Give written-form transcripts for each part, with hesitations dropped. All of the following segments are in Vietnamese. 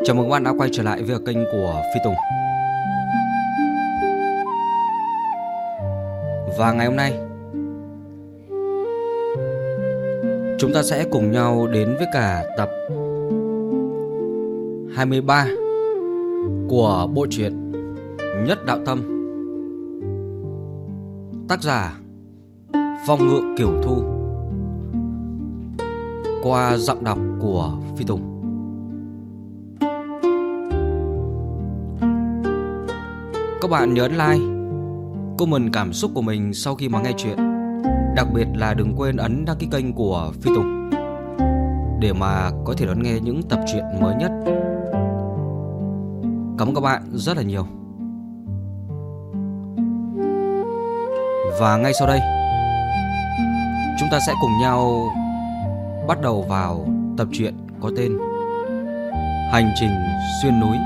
Chào mừng các bạn đã quay trở lại với kênh của Phi Tùng. Và ngày hôm nay chúng ta sẽ cùng nhau đến với cả tập 23 của bộ truyện Nhất Đạo Tâm, tác giả Phong Ngự Cửu Thu, qua giọng đọc của Phi Tùng. Các bạn nhớ ấn like, comment cảm xúc của mình sau khi mà nghe chuyện. Đặc biệt là đừng quên ấn đăng ký kênh của Phi Tùng để mà có thể đón nghe những tập truyện mới nhất. Cảm ơn các bạn rất là nhiều. Và ngay sau đây chúng ta sẽ cùng nhau bắt đầu vào tập truyện có tên Hành Trình Xuyên Núi.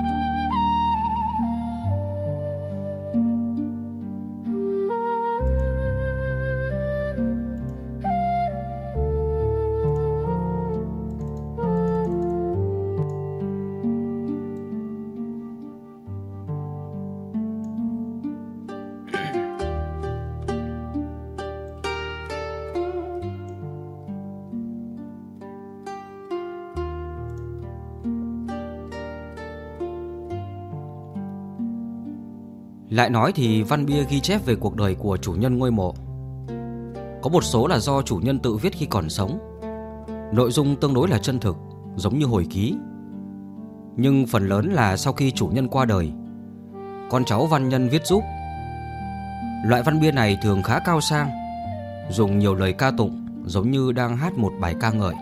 Lại nói thì văn bia ghi chép về cuộc đời của chủ nhân ngôi mộ có một số là do chủ nhân tự viết khi còn sống. Nội dung tương đối là chân thực, giống như hồi ký. Nhưng phần lớn là sau khi chủ nhân qua đời, con cháu văn nhân viết giúp. Loại văn bia này thường khá cao sang, dùng nhiều lời ca tụng, giống như đang hát một bài ca ngợi.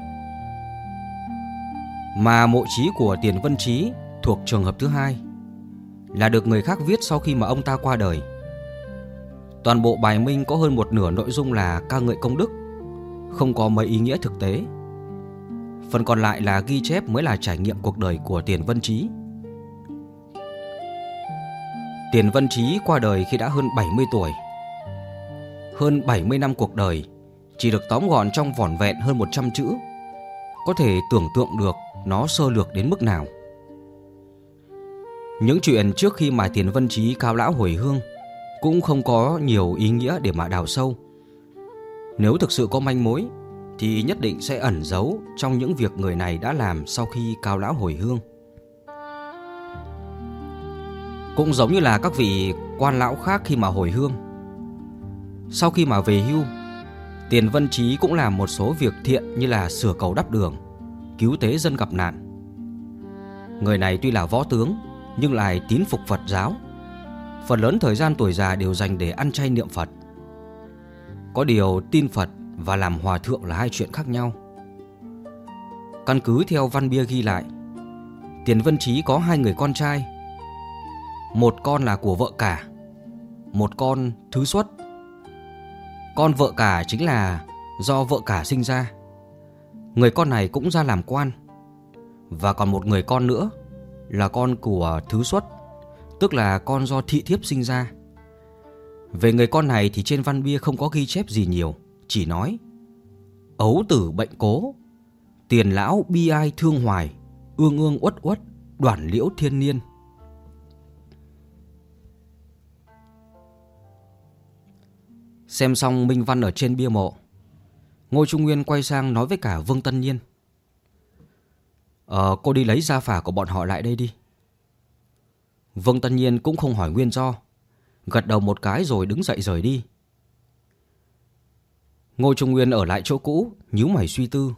Mà mộ chí của Tiền Vân Chí thuộc trường hợp thứ hai, là được người khác viết sau khi mà ông ta qua đời. Toàn bộ bài minh có hơn một nửa nội dung là ca ngợi công đức, không có mấy ý nghĩa thực tế. Phần còn lại là ghi chép mới là trải nghiệm cuộc đời của Tiền Vân Chí. Tiền Vân Chí qua đời khi đã hơn 70 tuổi. Hơn 70 năm cuộc đời chỉ được tóm gọn trong vỏn vẹn hơn 100 chữ. Có thể tưởng tượng được nó sơ lược đến mức nào. Những chuyện trước khi mà Tiền Vân Chí cao lão hồi hương cũng không có nhiều ý nghĩa để mà đào sâu. Nếu thực sự có manh mối thì nhất định sẽ ẩn giấu trong những việc người này đã làm sau khi cao lão hồi hương. Cũng giống như là các vị quan lão khác khi mà hồi hương. Sau khi mà về hưu, Tiền Vân Chí cũng làm một số việc thiện như là sửa cầu đắp đường, cứu tế dân gặp nạn. Người này tuy là võ tướng nhưng lại tín phục Phật giáo. Phần lớn thời gian tuổi già đều dành để ăn chay niệm Phật. Có điều tin Phật và làm hòa thượng là hai chuyện khác nhau. Căn cứ theo văn bia ghi lại, Tiền Vân Chí có hai người con trai. Một con là của vợ cả, một con thứ xuất. Con vợ cả chính là do vợ cả sinh ra. Người con này cũng ra làm quan. Và còn một người con nữa là con của thứ xuất, tức là con do thị thiếp sinh ra. Về người con này thì trên văn bia không có ghi chép gì nhiều, chỉ nói: ấu tử bệnh cố, tiền lão bi ai thương hoài, ương ương uất uất, đoản liễu thiên niên. Xem xong minh văn ở trên bia mộ, Ngô Trung Nguyên quay sang nói với cả Vương Tân Nhiên: cô đi lấy gia phả của bọn họ lại đây đi. Vương Tân Nhiên cũng không hỏi nguyên do, gật đầu một cái rồi đứng dậy rời đi. Ngô Trung Nguyên ở lại chỗ cũ, nhíu mày suy tư.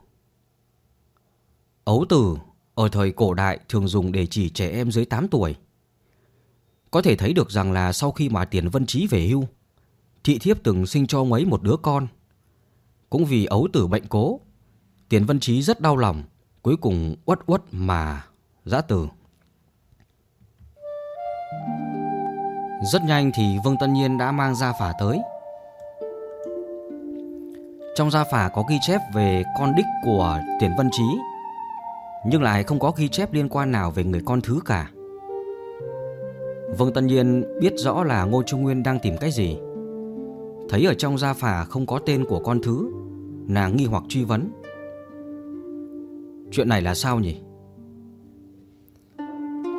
Ấu tử ở thời cổ đại thường dùng để chỉ trẻ em dưới 8 tuổi. Có thể thấy được rằng là sau khi mà Tiền Vân Chí về hưu, thị thiếp từng sinh cho ông ấy một đứa con. Cũng vì ấu tử bệnh cố, Tiền Vân Chí rất đau lòng, cuối cùng uất uất mà giã từ. Rất nhanh thì Vương Tân Nhiên đã mang gia phả tới. Trong gia phả có ghi chép về con đích của Tiền Vân Chí, nhưng lại không có ghi chép liên quan nào về người con thứ cả. Vương Tân Nhiên biết rõ là Ngô Trung Nguyên đang tìm cái gì. Thấy ở trong gia phả không có tên của con thứ, nàng nghi hoặc truy vấn: chuyện này là sao nhỉ?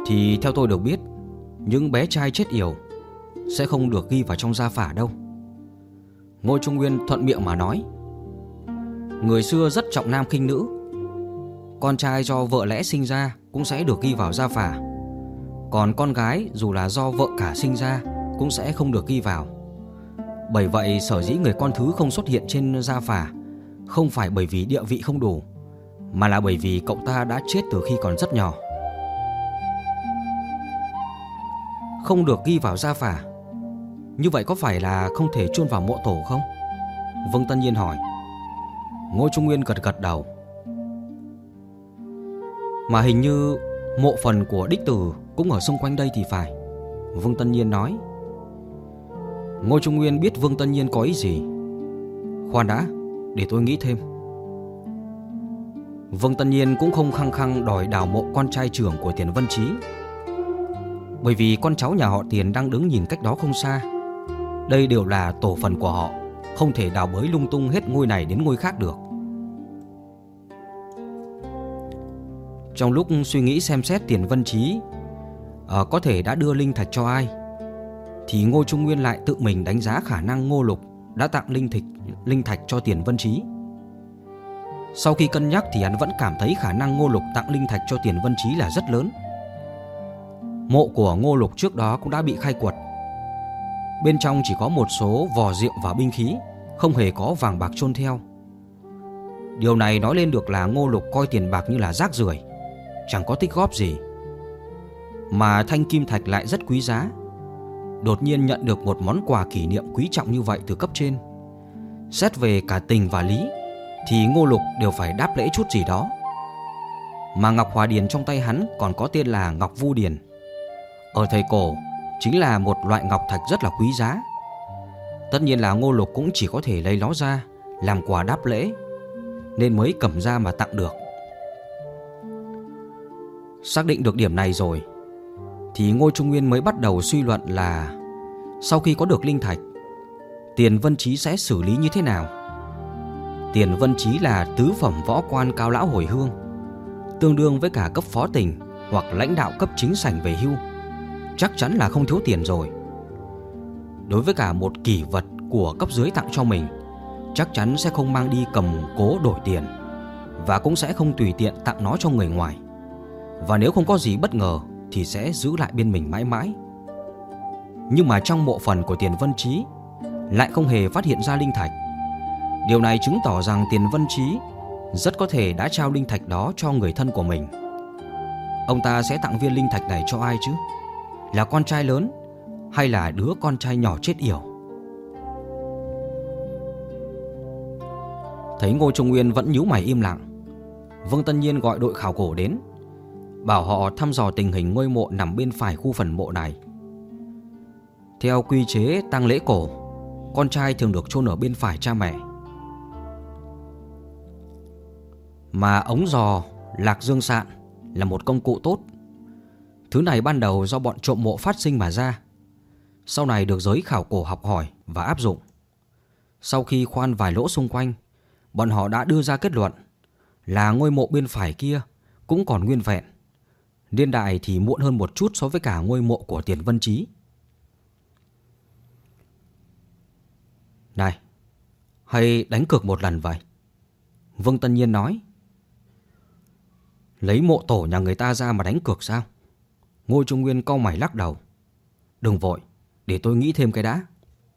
thì theo tôi được biết, những bé trai chết yểu sẽ không được ghi vào trong gia phả đâu. Ngô Trung Nguyên thuận miệng mà nói. Người xưa rất trọng nam khinh nữ. Con trai do vợ lẽ sinh ra cũng sẽ được ghi vào gia phả, còn con gái dù là do vợ cả sinh ra cũng sẽ không được ghi vào. Bởi vậy sở dĩ người con thứ không xuất hiện trên gia phả không phải bởi vì địa vị không đủ, mà là bởi vì cậu ta đã chết từ khi còn rất nhỏ. Không được ghi vào gia phả, như vậy có phải là không thể chôn vào mộ tổ không? Vương Tân Nhiên hỏi. Ngô Trung Nguyên gật gật đầu. Mà hình như mộ phần của đích tử cũng ở xung quanh đây thì phải, Vương Tân Nhiên nói. Ngô Trung Nguyên biết Vương Tân Nhiên có ý gì. Khoan đã, để tôi nghĩ thêm. Vương Tân Nhiên cũng không khăng khăng đòi đào mộ con trai trưởng của Tiền Vân Chí, bởi vì con cháu nhà họ Tiền đang đứng nhìn cách đó không xa. Đây đều là tổ phần của họ, không thể đào bới lung tung hết ngôi này đến ngôi khác được. Trong lúc suy nghĩ xem xét Tiền Vân Chí có thể đã đưa linh thạch cho ai, thì Ngô Trung Nguyên lại tự mình đánh giá khả năng Ngô Lục đã tặng linh thạch cho Tiền Vân Chí. Sau khi cân nhắc thì hắn vẫn cảm thấy khả năng Ngô Lục tặng linh thạch cho Tiền Vân Chí là rất lớn. Mộ của Ngô Lục trước đó cũng đã bị khai quật. Bên trong chỉ có một số vò rượu và binh khí, không hề có vàng bạc chôn theo. Điều này nói lên được là Ngô Lục coi tiền bạc như là rác rưởi, chẳng có tích góp gì. Mà thanh kim thạch lại rất quý giá. Đột nhiên nhận được một món quà kỷ niệm quý trọng như vậy từ cấp trên, xét về cả tình và lý thì Ngô Lục đều phải đáp lễ chút gì đó. Mà ngọc hòa điền trong tay hắn còn có tên là ngọc vu điền. Ở thời cổ chính là một loại ngọc thạch rất là quý giá. Tất nhiên là Ngô Lục cũng chỉ có thể lấy nó ra làm quà đáp lễ, nên mới cầm ra mà tặng được. Xác định được điểm này rồi thì Ngô Trung Nguyên mới bắt đầu suy luận là sau khi có được linh thạch, Tiền Vân Chí sẽ xử lý như thế nào. Tiền Vân Chí là tứ phẩm võ quan cao lão hồi hương, tương đương với cả cấp phó tỉnh hoặc lãnh đạo cấp chính sảnh về hưu, chắc chắn là không thiếu tiền rồi. Đối với cả một kỷ vật của cấp dưới tặng cho mình, chắc chắn sẽ không mang đi cầm cố đổi tiền, và cũng sẽ không tùy tiện tặng nó cho người ngoài. Và nếu không có gì bất ngờ thì sẽ giữ lại bên mình mãi mãi. Nhưng mà trong mộ phần của Tiền Vân Chí lại không hề phát hiện ra linh thạch. Điều này chứng tỏ rằng Tiền Vân Chí rất có thể đã trao linh thạch đó cho người thân của mình. Ông ta sẽ tặng viên linh thạch này cho ai chứ? Là con trai lớn hay là đứa con trai nhỏ chết yểu? Thấy Ngô Trung Nguyên vẫn nhíu mày im lặng, Vương Tân Nhiên gọi đội khảo cổ đến, bảo họ thăm dò tình hình ngôi mộ nằm bên phải khu phần mộ này. Theo quy chế tang lễ cổ, con trai thường được chôn ở bên phải cha mẹ. Mà ống giò lạc dương sạn là một công cụ tốt. Thứ này ban đầu do bọn trộm mộ phát sinh mà ra, sau này được giới khảo cổ học hỏi và áp dụng. Sau khi khoan vài lỗ xung quanh, bọn họ đã đưa ra kết luận là ngôi mộ bên phải kia cũng còn nguyên vẹn. Niên đại thì muộn hơn một chút so với cả ngôi mộ của Tiền Vân Chí. Này, hay đánh cược một lần vậy? Vương Tân Nhiên nói. Lấy mộ tổ nhà người ta ra mà đánh cược sao? Ngô Trung Nguyên cau mày lắc đầu. Đừng vội, để tôi nghĩ thêm cái đã.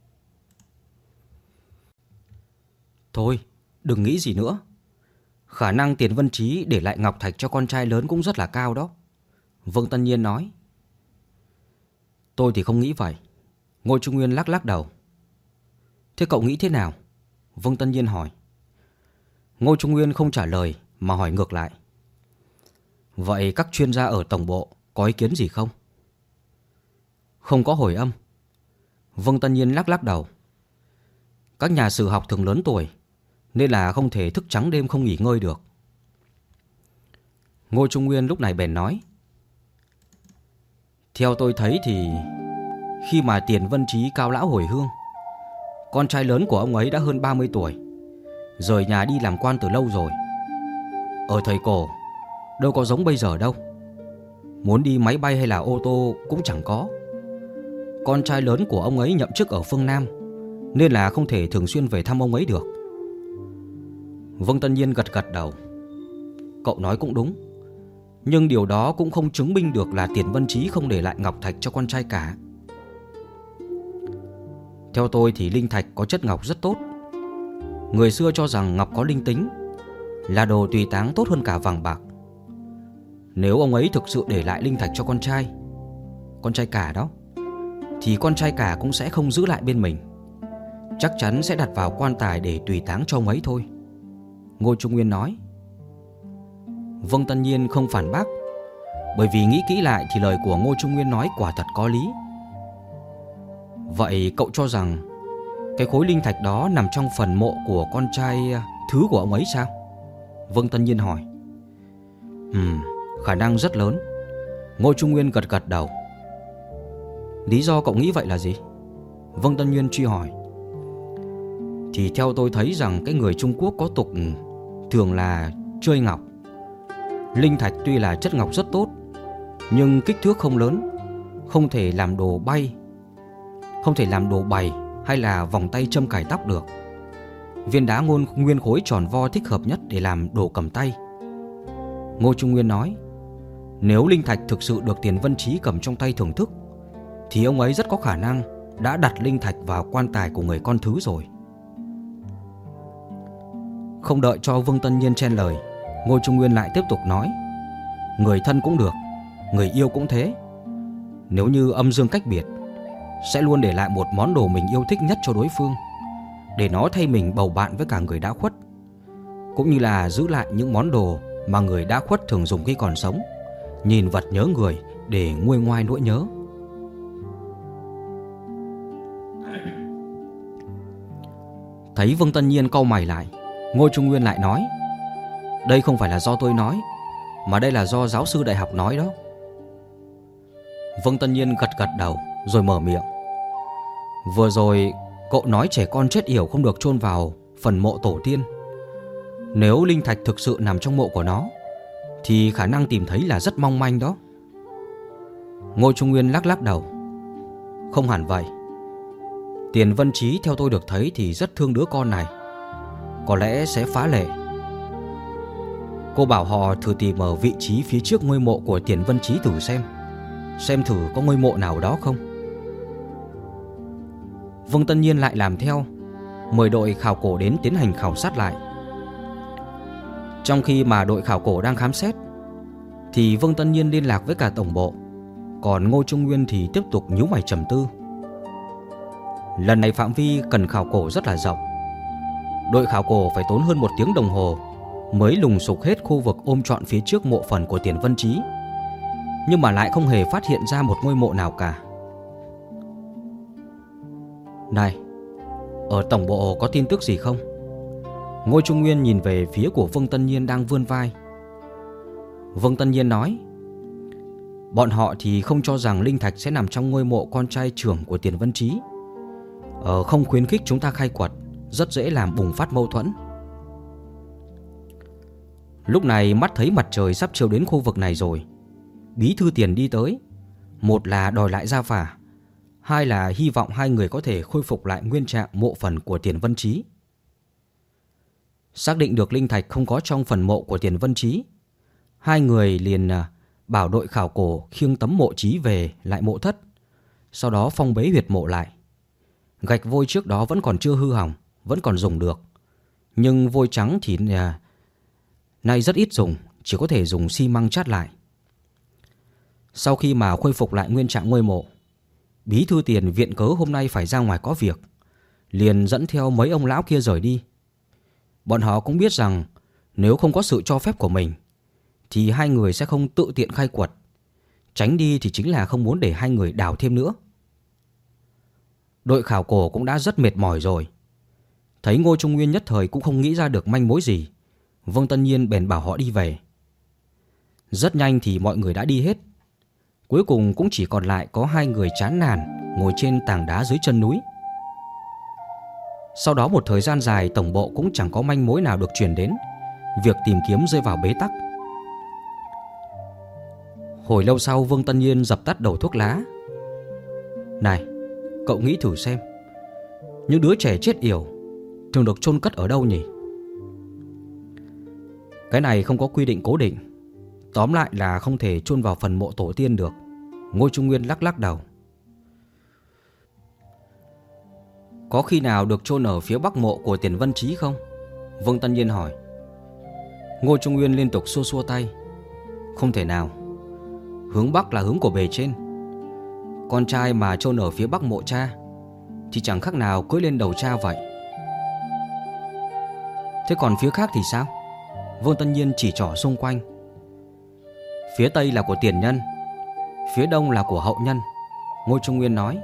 Thôi, đừng nghĩ gì nữa. Khả năng Tiền Vân Chí để lại ngọc thạch cho con trai lớn cũng rất là cao đó, Vương Tân Nhiên nói. Tôi thì không nghĩ vậy, Ngô Trung Nguyên lắc lắc đầu. Thế cậu nghĩ thế nào? Vương Tân Nhiên hỏi. Ngô Trung Nguyên không trả lời mà hỏi ngược lại. Vậy các chuyên gia ở tổng bộ có ý kiến gì không? Không có hồi âm, Vương Tân Nhiên lắc lắc đầu. Các nhà sử học thường lớn tuổi, nên là không thể thức trắng đêm không nghỉ ngơi được. Ngô Trung Nguyên lúc này bèn nói. Theo tôi thấy thì khi mà Tiền Vân Chí cao lão hồi hương, con trai lớn của ông ấy đã hơn 30 tuổi, rời nhà đi làm quan từ lâu rồi. Ở thời cổ đâu có giống bây giờ đâu. Muốn đi máy bay hay là ô tô cũng chẳng có. Con trai lớn của ông ấy nhậm chức ở phương Nam, nên là không thể thường xuyên về thăm ông ấy được. Vương Tân Nhiên gật gật đầu. Cậu nói cũng đúng, nhưng điều đó cũng không chứng minh được là Tiền Vân Chí không để lại ngọc thạch cho con trai cả. Theo tôi thì linh thạch có chất ngọc rất tốt. Người xưa cho rằng ngọc có linh tính, là đồ tùy táng tốt hơn cả vàng bạc. Nếu ông ấy thực sự để lại linh thạch cho con trai cả đó, thì con trai cả cũng sẽ không giữ lại bên mình. Chắc chắn sẽ đặt vào quan tài để tùy táng cho ông ấy thôi, Ngô Trung Nguyên nói. Vương Tân Nhiên không phản bác, bởi vì nghĩ kỹ lại thì lời của Ngô Trung Nguyên nói quả thật có lý. Vậy cậu cho rằng cái khối linh thạch đó nằm trong phần mộ của con trai thứ của ông ấy sao? Vương Tân Nhiên hỏi. Khả năng rất lớn, Ngô Trung Nguyên gật gật đầu. Lý do cậu nghĩ vậy là gì? Vương Tân Nhiên truy hỏi. Thì theo tôi thấy rằng cái người Trung Quốc có tục thường là chơi ngọc. Linh thạch tuy là chất ngọc rất tốt, nhưng kích thước không lớn, không thể làm đồ bày hay là vòng tay châm cài tóc được. Viên đá nguyên khối tròn vo thích hợp nhất để làm đồ cầm tay, Ngô Trung Nguyên nói. Nếu linh thạch thực sự được Tiền Vân Chí cầm trong tay thưởng thức, thì ông ấy rất có khả năng đã đặt linh thạch vào quan tài của người con thứ rồi. Không đợi cho Vương Tân Nhiên chen lời, Ngô Trung Nguyên lại tiếp tục nói. Người thân cũng được, người yêu cũng thế. Nếu như âm dương cách biệt, sẽ luôn để lại một món đồ mình yêu thích nhất cho đối phương, để nó thay mình bầu bạn với cả người đã khuất, cũng như là giữ lại những món đồ mà người đã khuất thường dùng khi còn sống, nhìn vật nhớ người để nguôi ngoai nỗi nhớ. Thấy Vương Tân Nhiên cau mày lại, Ngô Trung Nguyên lại nói. Đây không phải là do tôi nói, mà đây là do giáo sư đại học nói đó. Vương Tân Nhiên gật gật đầu rồi mở miệng. Vừa rồi cậu nói trẻ con chết yểu không được chôn vào phần mộ tổ tiên. Nếu linh thạch thực sự nằm trong mộ của nó, thì khả năng tìm thấy là rất mong manh đó. Ngô Trung Nguyên lắc lắc đầu. Không hẳn vậy. Tiền Vân Chí theo tôi được thấy thì rất thương đứa con này, có lẽ sẽ phá lệ. Cô bảo họ thử tìm ở vị trí phía trước ngôi mộ của Tiền Vân Chí thử xem thử có ngôi mộ nào đó không. Vương Tân Nhiên lại làm theo, mời đội khảo cổ đến tiến hành khảo sát lại. Trong khi mà đội khảo cổ đang khám xét, thì Vương Tân Nhiên liên lạc với cả tổng bộ, còn Ngô Trung Nguyên thì tiếp tục nhíu mày trầm tư. Lần này phạm vi cần khảo cổ rất là rộng. Đội khảo cổ phải tốn hơn 1 tiếng đồng hồ mới lùng sục hết khu vực ôm trọn phía trước mộ phần của Tiền Vân Chí, nhưng mà lại không hề phát hiện ra một ngôi mộ nào cả. Này, ở tổng bộ có tin tức gì không? Ngô Trung Nguyên nhìn về phía của Vương Tân Nhiên đang vươn vai. Vương Tân Nhiên nói. Bọn họ thì không cho rằng linh thạch sẽ nằm trong ngôi mộ con trai trưởng của Tiền Vân Chí. Không khuyến khích chúng ta khai quật, rất dễ làm bùng phát mâu thuẫn. Lúc này mắt thấy mặt trời sắp chiếu đến khu vực này rồi, bí thư Tiền đi tới. Một là đòi lại gia phả, hai là hy vọng hai người có thể khôi phục lại nguyên trạng mộ phần của Tiền Vân Chí. Xác định được linh thạch không có trong phần mộ của Tiền Vân Chí, hai người liền bảo đội khảo cổ khiêng tấm mộ Chí về lại mộ thất, sau đó phong bế huyệt mộ lại. Gạch vôi trước đó vẫn còn chưa hư hỏng, vẫn còn dùng được, nhưng vôi trắng thì nay rất ít dùng, chỉ có thể dùng xi măng chát lại. Sau khi mà khôi phục lại nguyên trạng ngôi mộ, bí thư Tiền viện cớ hôm nay phải ra ngoài có việc, liền dẫn theo mấy ông lão kia rời đi. Bọn họ cũng biết rằng nếu không có sự cho phép của mình thì hai người sẽ không tự tiện khai quật. Tránh đi thì chính là không muốn để hai người đào thêm nữa. Đội khảo cổ cũng đã rất mệt mỏi rồi. Thấy Ngô Trung Nguyên nhất thời cũng không nghĩ ra được manh mối gì, Vương Tân Nhiên bèn bảo họ đi về. Rất nhanh thì mọi người đã đi hết. Cuối cùng cũng chỉ còn lại có hai người chán nản ngồi trên tảng đá dưới chân núi. Sau đó một thời gian dài, tổng bộ cũng chẳng có manh mối nào được truyền đến. Việc tìm kiếm rơi vào bế tắc. Hồi lâu sau, Vương Tân Nhiên dập tắt đầu thuốc lá. Này, cậu nghĩ thử xem, những đứa trẻ chết yểu thường được chôn cất ở đâu nhỉ? Cái này không có quy định cố định. Tóm lại là không thể chôn vào phần mộ tổ tiên được. Ngô Trung Nguyên lắc lắc đầu. Có khi nào được chôn ở phía bắc mộ của Tiền Vân Chí không? Vương Tân Nhiên hỏi. Ngô Trung Nguyên liên tục xua xua tay. Không thể nào. Hướng bắc là hướng của bề trên. Con trai mà chôn ở phía bắc mộ cha thì chẳng khác nào cưỡi lên đầu cha vậy. Thế còn phía khác thì sao? Vương Tân Nhiên chỉ trỏ xung quanh. Phía tây là của tiền nhân, phía đông là của hậu nhân, Ngô Trung Nguyên nói.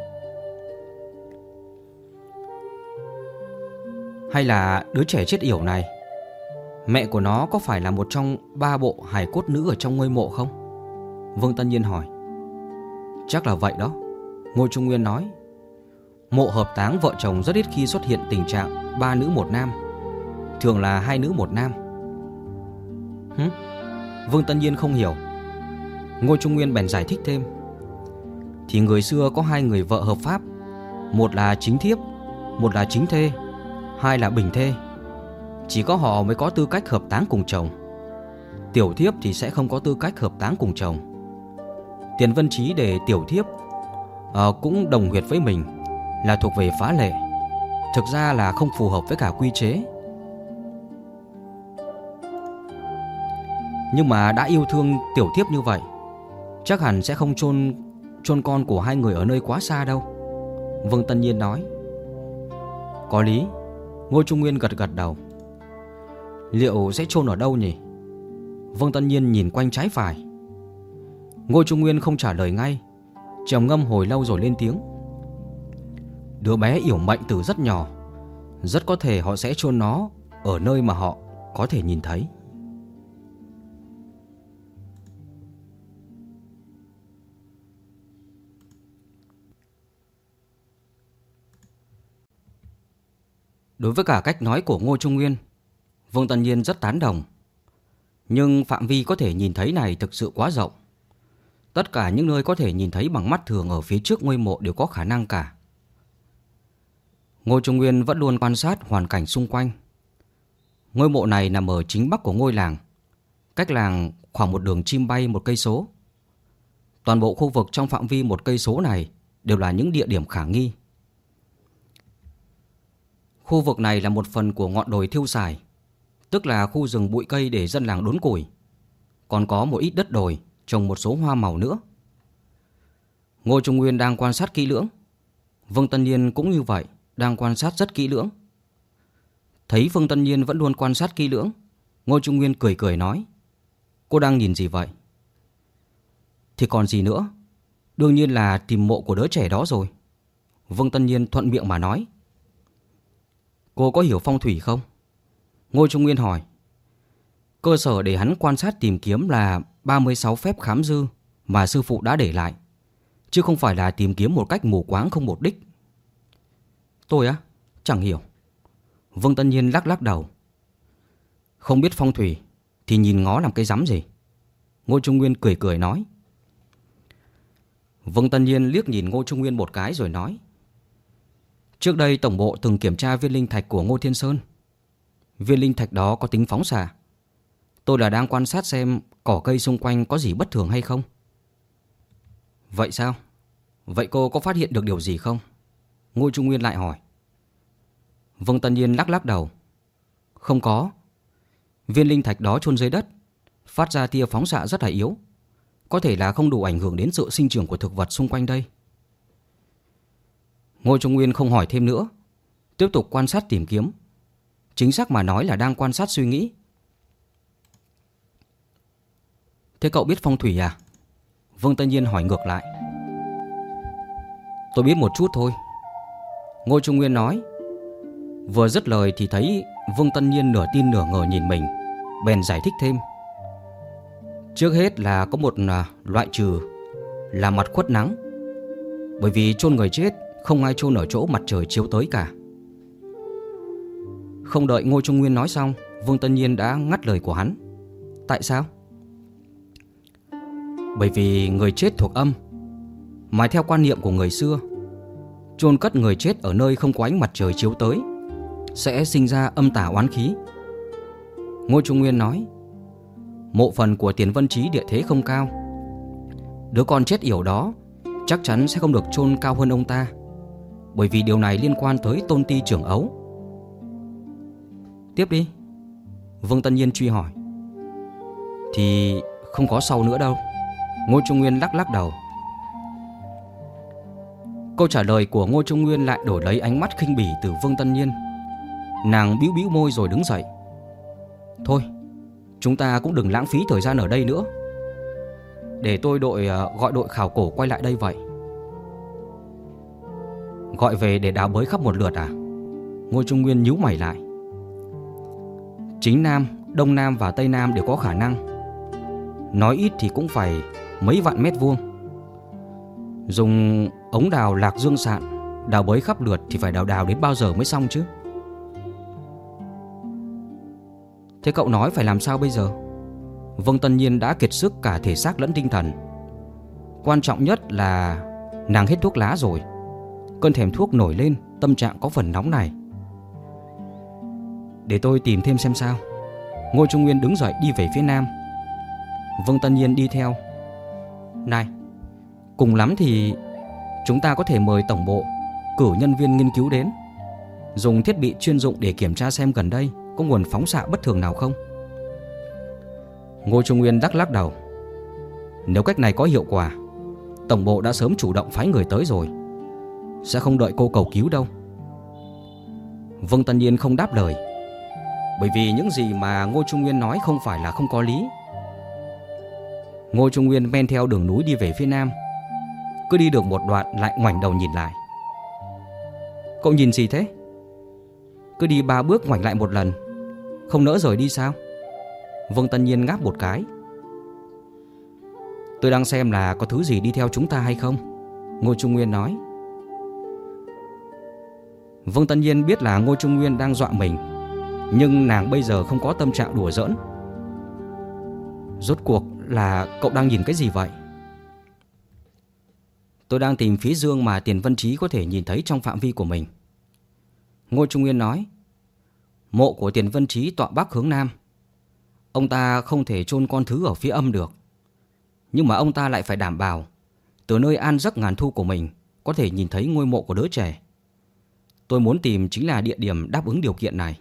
Hay là đứa trẻ chết yểu này, mẹ của nó có phải là một trong 3 bộ hài cốt nữ ở trong ngôi mộ không? Vương Tân Nhiên hỏi. Chắc là vậy đó, Ngô Trung Nguyên nói. Mộ hợp táng vợ chồng rất ít khi xuất hiện tình trạng 3 nữ 1 nam, thường là 2 nữ 1 nam. Vương Tân Nhiên không hiểu. Ngô Trung Nguyên bèn giải thích thêm. Thì người xưa có 2 người vợ hợp pháp, một là chính thiếp, một là chính thê, 2 là bình thê. Chỉ có họ mới có tư cách hợp táng cùng chồng. Tiểu thiếp thì sẽ không có tư cách hợp táng cùng chồng. Tiền Vân Chí để tiểu thiếp cũng đồng huyệt với mình, là thuộc về phá lệ. Thực ra là không phù hợp với cả quy chế. Nhưng mà đã yêu thương tiểu thiếp như vậy, chắc hẳn sẽ không chôn con của 2 người ở nơi quá xa đâu, Vương Tân Nhiên nói. Có lý, Ngô Trung Nguyên gật gật đầu. Liệu sẽ chôn ở đâu nhỉ? Vương Tân Nhiên nhìn quanh trái phải. Ngô Trung Nguyên không trả lời ngay, trầm ngâm hồi lâu rồi lên tiếng. Đứa bé yểu mệnh từ rất nhỏ, rất có thể họ sẽ chôn nó ở nơi mà họ có thể nhìn thấy. Đối với cả cách nói của Ngô Trung Nguyên, Vương Tân Nhiên rất tán đồng. Nhưng phạm vi có thể nhìn thấy này thực sự quá rộng. Tất cả những nơi có thể nhìn thấy bằng mắt thường ở phía trước ngôi mộ đều có khả năng cả. Ngô Trung Nguyên vẫn luôn quan sát hoàn cảnh xung quanh. Ngôi mộ này nằm ở chính bắc của ngôi làng, cách làng khoảng một đường chim bay 1 cây số. Toàn bộ khu vực trong phạm vi 1 cây số này đều là những địa điểm khả nghi. Khu vực này là một phần của ngọn đồi Thiêu Sài, tức là khu rừng bụi cây để dân làng đốn củi. Còn có một ít đất đồi trồng một số hoa màu nữa. Ngô Trung Nguyên đang quan sát kỹ lưỡng. Vương Tân Nhiên cũng như vậy, đang quan sát rất kỹ lưỡng. Thấy Vương Tân Nhiên vẫn luôn quan sát kỹ lưỡng, Ngô Trung Nguyên cười cười nói. Cô đang nhìn gì vậy? Thì còn gì nữa, đương nhiên là tìm mộ của đứa trẻ đó rồi, Vương Tân Nhiên thuận miệng mà nói. Cô có hiểu phong thủy không? Ngô Trung Nguyên hỏi. Cơ sở để hắn quan sát tìm kiếm là 36 phép khám dư mà sư phụ đã để lại, chứ không phải là tìm kiếm một cách mù quáng không mục đích. Tôi á, chẳng hiểu. Vương Tân Nhiên lắc lắc đầu. Không biết phong thủy thì nhìn ngó làm cái rắm gì, Ngô Trung Nguyên cười cười nói. Vương Tân Nhiên liếc nhìn Ngô Trung Nguyên một cái rồi nói. Trước đây tổng bộ từng kiểm tra viên linh thạch của Ngô Thiên Sơn. Viên linh thạch đó có tính phóng xạ. Tôi là đang quan sát xem cỏ cây xung quanh có gì bất thường hay không. Vậy sao? Vậy cô có phát hiện được điều gì không? Ngô Trung Nguyên lại hỏi. Vương Tân Nhiên lắc lắc đầu. Không có. Viên linh thạch đó chôn dưới đất, phát ra tia phóng xạ rất là yếu, có thể là không đủ ảnh hưởng đến sự sinh trưởng của thực vật xung quanh đây. Ngô Trung Nguyên không hỏi thêm nữa, tiếp tục quan sát tìm kiếm. Chính xác mà nói là đang quan sát suy nghĩ. Thế cậu biết phong thủy à? Vương Tân Nhiên hỏi ngược lại. Tôi biết một chút thôi, Ngô Trung Nguyên nói. Vừa dứt lời thì thấy Vương Tân Nhiên nửa tin nửa ngờ nhìn mình, bèn giải thích thêm. Trước hết là có một loại trừ là mặt khuất nắng. Bởi vì chôn người chết không ai chôn ở chỗ mặt trời chiếu tới cả. Không đợi Ngô Trung Nguyên nói xong, Vương Tân Nhiên đã ngắt lời của hắn. Tại sao? Bởi vì người chết thuộc âm, mà theo quan niệm của người xưa, chôn cất người chết ở nơi không có ánh mặt trời chiếu tới sẽ sinh ra âm tà oán khí. Ngô Trung Nguyên nói, mộ phần của Tiền Vân Chí địa thế không cao, đứa con chết yểu đó chắc chắn sẽ không được chôn cao hơn ông ta, bởi vì điều này liên quan tới tôn ti trưởng ấu. Tiếp đi, Vương Tân Nhiên truy hỏi. Thì không có sau nữa đâu, Ngô Trung Nguyên lắc lắc đầu. Câu trả lời của Ngô Trung Nguyên lại đổi lấy ánh mắt khinh bỉ từ Vương Tân Nhiên. Nàng bĩu bĩu môi rồi đứng dậy. Thôi, chúng ta cũng đừng lãng phí thời gian ở đây nữa. Để tôi gọi đội khảo cổ quay lại đây vậy. Gọi về để đào bới khắp một lượt à? Ngô Trung Nguyên nhíu mày lại. Chính Nam, Đông Nam và Tây Nam đều có khả năng. Nói ít thì cũng phải mấy vạn mét vuông. Dùng ống đào Lạc Dương Sạn đào bới khắp lượt thì phải đào đến bao giờ mới xong chứ? Thế cậu nói phải làm sao bây giờ? Vương Tân Nhiên đã kiệt sức cả thể xác lẫn tinh thần. Quan trọng nhất là nàng hết thuốc lá rồi. Cơn thèm thuốc nổi lên, tâm trạng có phần nóng này. Để tôi tìm thêm xem sao. Ngô Trung Nguyên đứng dậy đi về phía nam. Vương Tân Nhiên đi theo. Này, cùng lắm thì chúng ta có thể mời tổng bộ cử nhân viên nghiên cứu đến, dùng thiết bị chuyên dụng để kiểm tra xem gần đây có nguồn phóng xạ bất thường nào không. Ngô Trung Nguyên lắc lắc đầu. Nếu cách này có hiệu quả, tổng bộ đã sớm chủ động phái người tới rồi, sẽ không đợi cô cầu cứu đâu. Vương Tân Nhiên không đáp lời, bởi vì những gì mà Ngô Trung Nguyên nói không phải là không có lý. Ngô Trung Nguyên men theo đường núi đi về phía nam. Cứ đi được một đoạn lại ngoảnh đầu nhìn lại. Cậu nhìn gì thế? Cứ đi 3 bước ngoảnh lại một lần, không nỡ rời đi sao? Vương Tân Nhiên ngáp một cái. Tôi đang xem là có thứ gì đi theo chúng ta hay không, Ngô Trung Nguyên nói. Vương Tân Nhiên biết là Ngô Trung Nguyên đang dọa mình, nhưng nàng bây giờ không có tâm trạng đùa giỡn. Rốt cuộc là cậu đang nhìn cái gì vậy? Tôi đang tìm phía dương mà Tiền Vân Chí có thể nhìn thấy trong phạm vi của mình. Ngô Trung Nguyên nói. Mộ của Tiền Vân Chí tọa bắc hướng nam. Ông ta không thể chôn con thứ ở phía âm được, nhưng mà ông ta lại phải đảm bảo từ nơi an giấc ngàn thu của mình có thể nhìn thấy ngôi mộ của đứa trẻ. Tôi muốn tìm chính là địa điểm đáp ứng điều kiện này.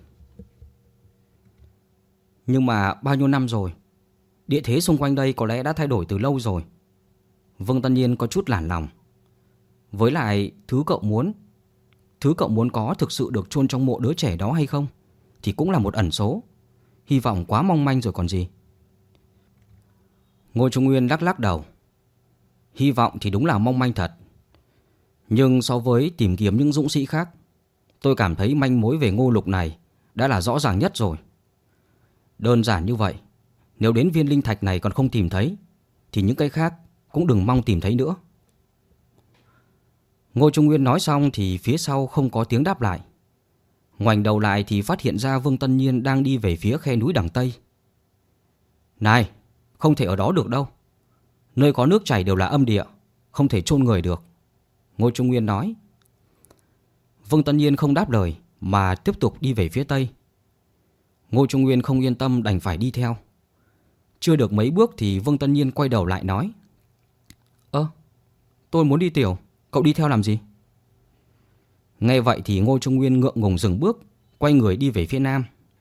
Nhưng mà bao nhiêu năm rồi, địa thế xung quanh đây có lẽ đã thay đổi từ lâu rồi. Vương Tân Nhiên có chút nản lòng. Với lại thứ cậu muốn có thực sự được chôn trong mộ đứa trẻ đó hay không thì cũng là một ẩn số. Hy vọng quá mong manh rồi còn gì. Ngô Trung Nguyên lắc lắc đầu. Hy vọng thì đúng là mong manh thật, nhưng so với tìm kiếm những dũng sĩ khác, tôi cảm thấy manh mối về Ngô Lục này đã là rõ ràng nhất rồi. Đơn giản như vậy, nếu đến viên linh thạch này còn không tìm thấy thì những cái khác cũng đừng mong tìm thấy nữa. Ngô Trung Nguyên nói xong thì phía sau không có tiếng đáp lại. Ngoảnh đầu lại thì phát hiện ra Vương Tân Nhiên đang đi về phía khe núi đằng Tây. Này, không thể ở đó được đâu. Nơi có nước chảy đều là âm địa, không thể chôn người được, Ngô Trung Nguyên nói. Vương Tân Nhiên không đáp lời mà tiếp tục đi về phía Tây. Ngô Trung Nguyên không yên tâm đành phải đi theo. Chưa được mấy bước thì Vương Tân Nhiên quay đầu lại nói. Tôi muốn đi tiểu, cậu đi theo làm gì? Nghe vậy thì Ngô Trung Nguyên ngượng ngùng dừng bước, quay người đi về phía nam.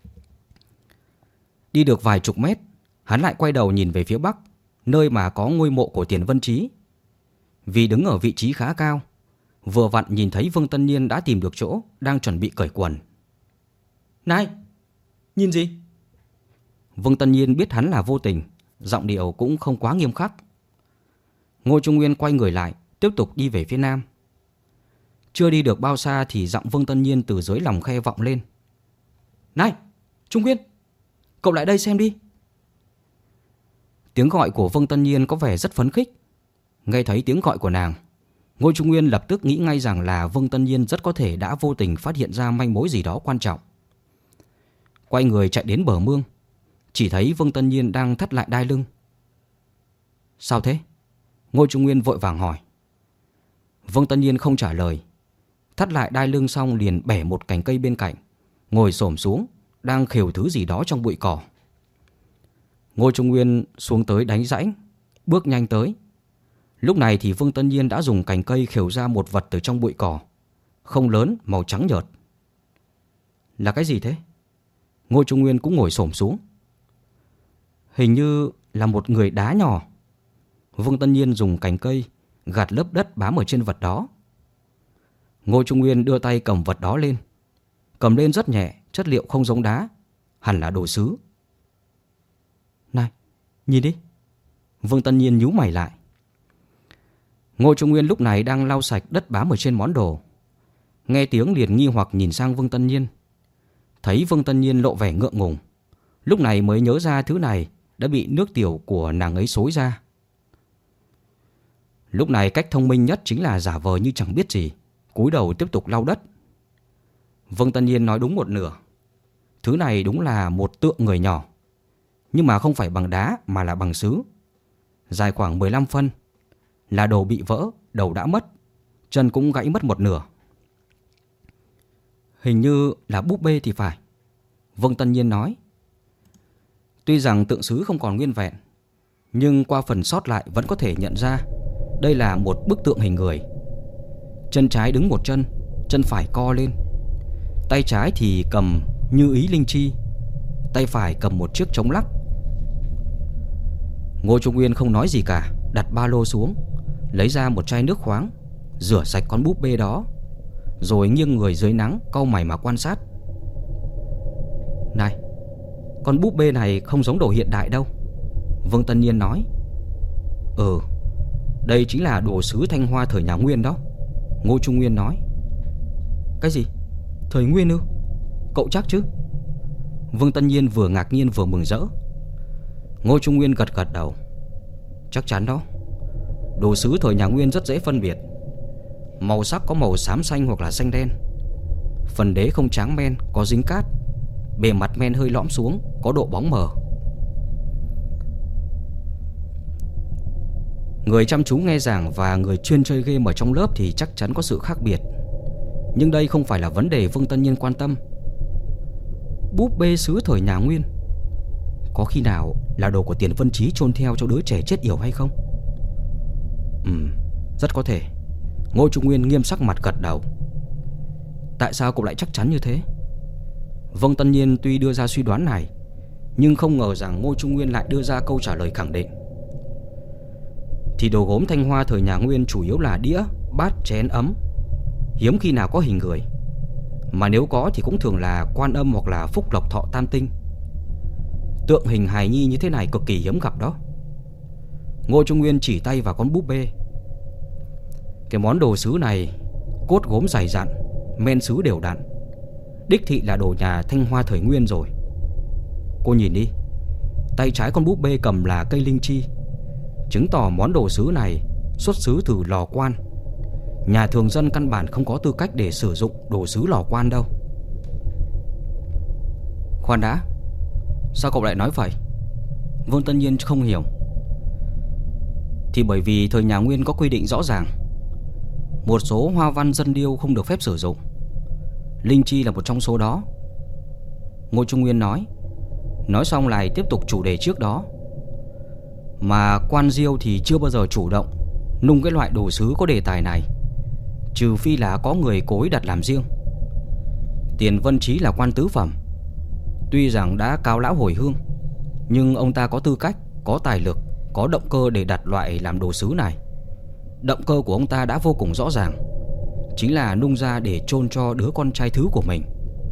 Đi được vài chục mét, hắn lại quay đầu nhìn về phía bắc, nơi mà có ngôi mộ của Tiền Vân Chí. Vì đứng ở vị trí khá cao, vừa vặn nhìn thấy Vương Tân Nhiên đã tìm được chỗ, đang chuẩn bị cởi quần. Này, nhìn gì? Vương Tân Nhiên biết hắn là vô tình, giọng điệu cũng không quá nghiêm khắc. Ngô Trung Nguyên quay người lại, tiếp tục đi về phía nam. Chưa đi được bao xa thì giọng Vương Tân Nhiên từ dưới lòng khe vọng lên. Này, Trung Nguyên, cậu lại đây xem đi. Tiếng gọi của Vương Tân Nhiên có vẻ rất phấn khích. Nghe thấy tiếng gọi của nàng, Ngô Trung Nguyên lập tức nghĩ ngay rằng là Vương Tân Nhiên rất có thể đã vô tình phát hiện ra manh mối gì đó quan trọng. Quay người chạy đến bờ mương, chỉ thấy Vương Tân Nhiên đang thắt lại đai lưng. Sao thế? Ngô Trung Nguyên vội vàng hỏi. Vương Tân Nhiên không trả lời. Thắt lại đai lưng xong liền bẻ một cành cây bên cạnh, ngồi xổm xuống, đang khều thứ gì đó trong bụi cỏ. Ngô Trung Nguyên xuống tới đánh rãnh, bước nhanh tới. Lúc này thì Vương Tân Nhiên đã dùng cành cây khều ra một vật từ trong bụi cỏ, không lớn, màu trắng nhợt. Là cái gì thế? Ngô Trung Nguyên cũng ngồi xổm xuống. Hình như là một người đá nhỏ. Vương Tân Nhiên dùng cành cây gạt lớp đất bám ở trên vật đó. Ngô Trung Nguyên đưa tay cầm vật đó lên. Cầm lên rất nhẹ, chất liệu không giống đá, hẳn là đồ sứ. Này, nhìn đi. Vương Tân Nhiên nhíu mày lại. Ngô Trung Nguyên lúc này đang lau sạch đất bám ở trên món đồ. Nghe tiếng liền nghi hoặc nhìn sang Vương Tân Nhiên. Thấy Vương Tân Nhiên lộ vẻ ngượng ngùng, lúc này mới nhớ ra thứ này đã bị nước tiểu của nàng ấy xối ra. Lúc này cách thông minh nhất chính là giả vờ như chẳng biết gì, cúi đầu tiếp tục lau đất. Vương Tân Nhiên nói đúng một nửa. Thứ này đúng là một tượng người nhỏ, nhưng mà không phải bằng đá mà là bằng sứ. Dài khoảng 15 phân, là đồ bị vỡ, đầu đã mất, chân cũng gãy mất một nửa. Hình như là búp bê thì phải, Vương Tân Nhiên nói. Tuy rằng tượng sứ không còn nguyên vẹn, nhưng qua phần sót lại vẫn có thể nhận ra đây là một bức tượng hình người. Chân trái đứng một chân, chân phải co lên. Tay trái thì cầm như ý linh chi, tay phải cầm một chiếc trống lắc. Ngô Trung Nguyên không nói gì cả, đặt ba lô xuống, lấy ra một chai nước khoáng, rửa sạch con búp bê đó, rồi nghiêng người dưới nắng cau mày mà quan sát. Này, con búp bê này không giống đồ hiện đại đâu, Vương Tân Nhiên nói. Đây chính là đồ sứ Thanh Hoa thời nhà Nguyên đó, Ngô Trung Nguyên nói. Cái gì? Thời Nguyên ư? Cậu chắc chứ? Vương Tân Nhiên vừa ngạc nhiên vừa mừng rỡ. Ngô Trung Nguyên gật gật đầu. Chắc chắn đó. Đồ sứ thời nhà Nguyên rất dễ phân biệt. Màu sắc có màu xám xanh hoặc là xanh đen. Phần đế không tráng men, có dính cát. Bề mặt men hơi lõm xuống, có độ bóng mờ. Người chăm chú nghe giảng và người chuyên chơi game ở trong lớp thì chắc chắn có sự khác biệt. Nhưng đây không phải là vấn đề Vương Tân Nhiên quan tâm. Búp bê sứ thời nhà Nguyên, có khi nào là đồ của Tiền Vân Chí chôn theo cho đứa trẻ chết yểu hay không? Rất có thể. Ngô Trung Nguyên nghiêm sắc mặt gật đầu. Tại sao cậu lại chắc chắn như thế? Vương Tân Nhiên tuy đưa ra suy đoán này, nhưng không ngờ rằng Ngô Trung Nguyên lại đưa ra câu trả lời khẳng định. Thì đồ gốm Thanh Hoa thời nhà Nguyên chủ yếu là đĩa, bát, chén, ấm, hiếm khi nào có hình người. Mà nếu có thì cũng thường là Quan Âm hoặc là Phúc Lộc Thọ Tam Tinh. Tượng hình hài nhi như thế này cực kỳ hiếm gặp đó. Ngô Trung Nguyên chỉ tay vào con búp bê. Cái món đồ sứ này cốt gốm dày dặn, men sứ đều đặn, đích thị là đồ nhà Thanh Hoa thời Nguyên rồi. Cô nhìn đi, tay trái con búp bê cầm là cây linh chi, chứng tỏ món đồ sứ này xuất xứ từ lò quan. Nhà thường dân căn bản không có tư cách để sử dụng đồ sứ lò quan đâu. Khoan đã, sao cậu lại nói vậy? Vương Tân Nhiên không hiểu. Thì bởi vì thời nhà Nguyên có quy định rõ ràng, một số hoa văn dân điêu không được phép sử dụng. Linh chi là một trong số đó, Ngô Trung Nguyên nói. Nói xong lại tiếp tục chủ đề trước đó. Mà quan diêu thì chưa bao giờ chủ động nung cái loại đồ sứ có đề tài này, trừ phi là có người cố ý đặt làm riêng. Tiền Vân Chí là quan tứ phẩm, tuy rằng đã cao lão hồi hương, nhưng ông ta có tư cách, có tài lực, có động cơ để đặt loại làm đồ sứ này. Động cơ của ông ta đã vô cùng rõ ràng, chính là nung ra để chôn cho đứa con trai thứ của mình.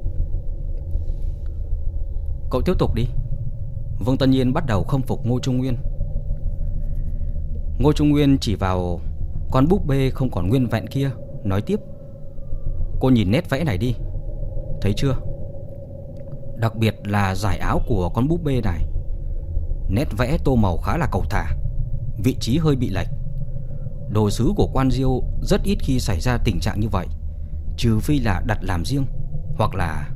Cậu tiếp tục đi. Vương Tân Nhiên bắt đầu khâm phục Ngô Trung Nguyên. Ngô Trung Nguyên chỉ vào con búp bê không còn nguyên vẹn kia, nói tiếp. Cô nhìn nét vẽ này đi, thấy chưa? Đặc biệt là dải áo của con búp bê này, nét vẽ tô màu khá là cầu thả, vị trí hơi bị lệch. Đồ sứ của quan diêu rất ít khi xảy ra tình trạng như vậy, trừ phi là đặt làm riêng, hoặc là...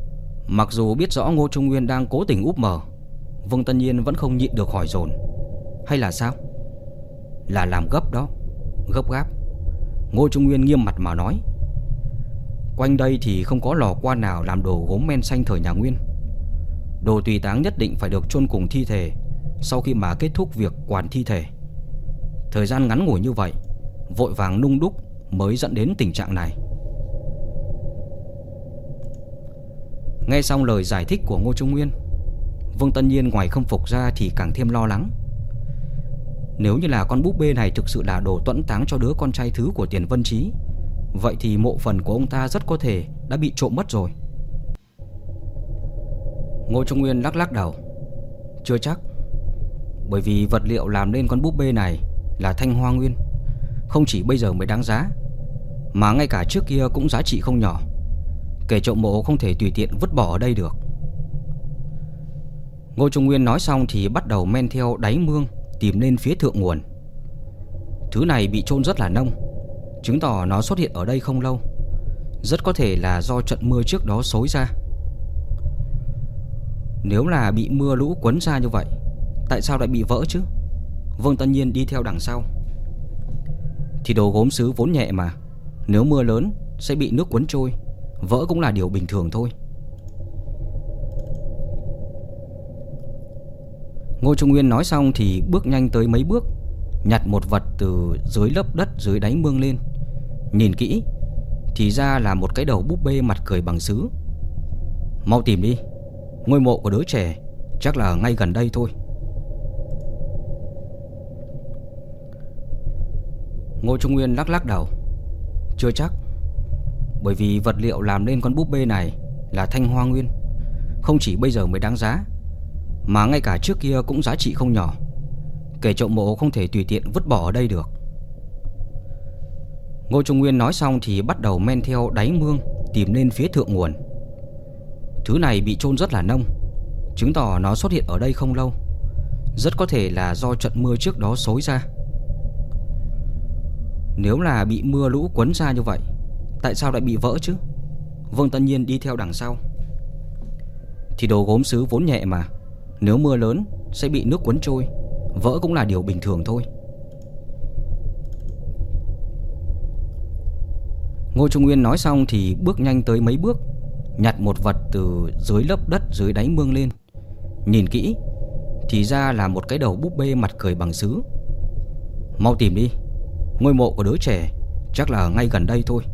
Mặc dù biết rõ Ngô Trung Nguyên đang cố tình úp mờ, Vương Tân Nhiên vẫn không nhịn được hỏi dồn. hay là sao? Là làm gấp đó, gấp gáp. Ngô Trung Nguyên nghiêm mặt mà nói. Quanh đây thì không có lò quan nào làm đồ gốm men xanh thời nhà Nguyên. Đồ tùy táng nhất định phải được chôn cùng thi thể sau khi mà kết thúc việc quản thi thể. Thời gian ngắn ngủi như vậy, vội vàng nung đúc mới dẫn đến tình trạng này. Nghe xong lời giải thích của Ngô Trung Nguyên, Vương Tân Nhiên ngoài không phục ra thì càng thêm lo lắng. Nếu như là con búp bê này thực sự là đồ tuẫn táng cho đứa con trai thứ của Tiền Vân Chí, vậy thì mộ phần của ông ta rất có thể đã bị trộm mất rồi. Ngô Trung Nguyên lắc lắc đầu. Chưa chắc. Bởi vì vật liệu làm nên con búp bê này là thanh hoa nguyên, không chỉ bây giờ mới đáng giá, mà ngay cả trước kia cũng giá trị không nhỏ. Kẻ trộm mộ không thể tùy tiện vứt bỏ ở đây được. Ngô Trung Nguyên nói xong thì bắt đầu men theo đáy mương tìm lên phía thượng nguồn. Thứ này bị chôn rất là nông, chứng tỏ nó xuất hiện ở đây không lâu. Rất có thể là do trận mưa trước đó xối ra. Nếu là bị mưa lũ quấn ra như vậy, tại sao lại bị vỡ chứ? Vương Tân Nhiên đi theo đằng sau. Thì đồ gốm sứ vốn nhẹ mà, nếu mưa lớn sẽ bị nước cuốn trôi, vỡ cũng là điều bình thường thôi. Ngô Trung Nguyên nói xong thì bước nhanh tới mấy bước, nhặt một vật từ dưới lớp đất dưới đáy mương lên. Nhìn kỹ thì ra là một cái đầu búp bê mặt cười bằng sứ. Mau tìm đi, ngôi mộ của đứa trẻ chắc là ngay gần đây thôi. Ngô Trung Nguyên lắc lắc đầu. Chưa chắc. Bởi vì vật liệu làm nên con búp bê này là thanh hoa nguyên, không chỉ bây giờ mới đáng giá, mà ngay cả trước kia cũng giá trị không nhỏ. Kẻ trộm mộ không thể tùy tiện vứt bỏ ở đây được. Ngô Trung Nguyên nói xong thì bắt đầu men theo đáy mương tìm lên phía thượng nguồn. Thứ này bị chôn rất là nông, chứng tỏ nó xuất hiện ở đây không lâu. Rất có thể là do trận mưa trước đó xối ra. Nếu là bị mưa lũ quấn ra như vậy, tại sao lại bị vỡ chứ? Vương Tân Nhiên đi theo đằng sau. Thì đồ gốm sứ vốn nhẹ mà, nếu mưa lớn sẽ bị nước cuốn trôi, vỡ cũng là điều bình thường thôi. Ngô Trung Nguyên nói xong thì bước nhanh tới mấy bước, nhặt một vật từ dưới lớp đất dưới đáy mương lên. Nhìn kỹ thì ra là một cái đầu búp bê mặt cười bằng sứ. Mau tìm đi, ngôi mộ của đứa trẻ chắc là ngay gần đây thôi.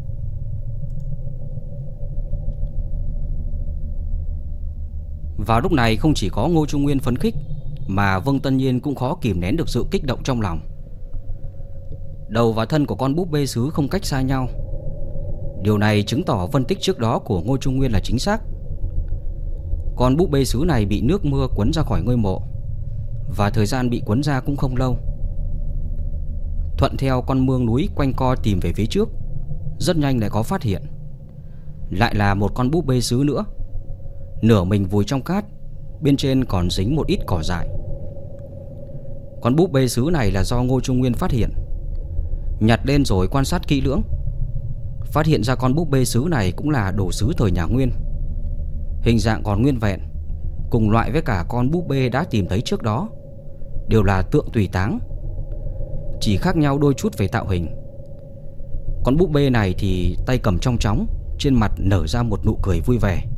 Vào lúc này không chỉ có Ngô Trung Nguyên phấn khích, mà Vương Tân Nhiên cũng khó kìm nén được sự kích động trong lòng. Đầu và thân của con búp bê sứ không cách xa nhau. Điều này chứng tỏ phân tích trước đó của Ngô Trung Nguyên là chính xác. Con búp bê sứ này bị nước mưa cuốn ra khỏi ngôi mộ, và thời gian bị cuốn ra cũng không lâu. Thuận theo con mương núi quanh co tìm về phía trước, rất nhanh lại có phát hiện. Lại là một con búp bê sứ nữa, nửa mình vùi trong cát, bên trên còn dính một ít cỏ dại. Con búp bê sứ này là do Ngô Trung Nguyên phát hiện. Nhặt lên rồi quan sát kỹ lưỡng, phát hiện ra con búp bê sứ này cũng là đồ sứ thời nhà Nguyên. Hình dạng còn nguyên vẹn, cùng loại với cả con búp bê đã tìm thấy trước đó, đều là tượng tùy táng, chỉ khác nhau đôi chút về tạo hình. Con búp bê này thì tay cầm trong tróng, trên mặt nở ra một nụ cười vui vẻ.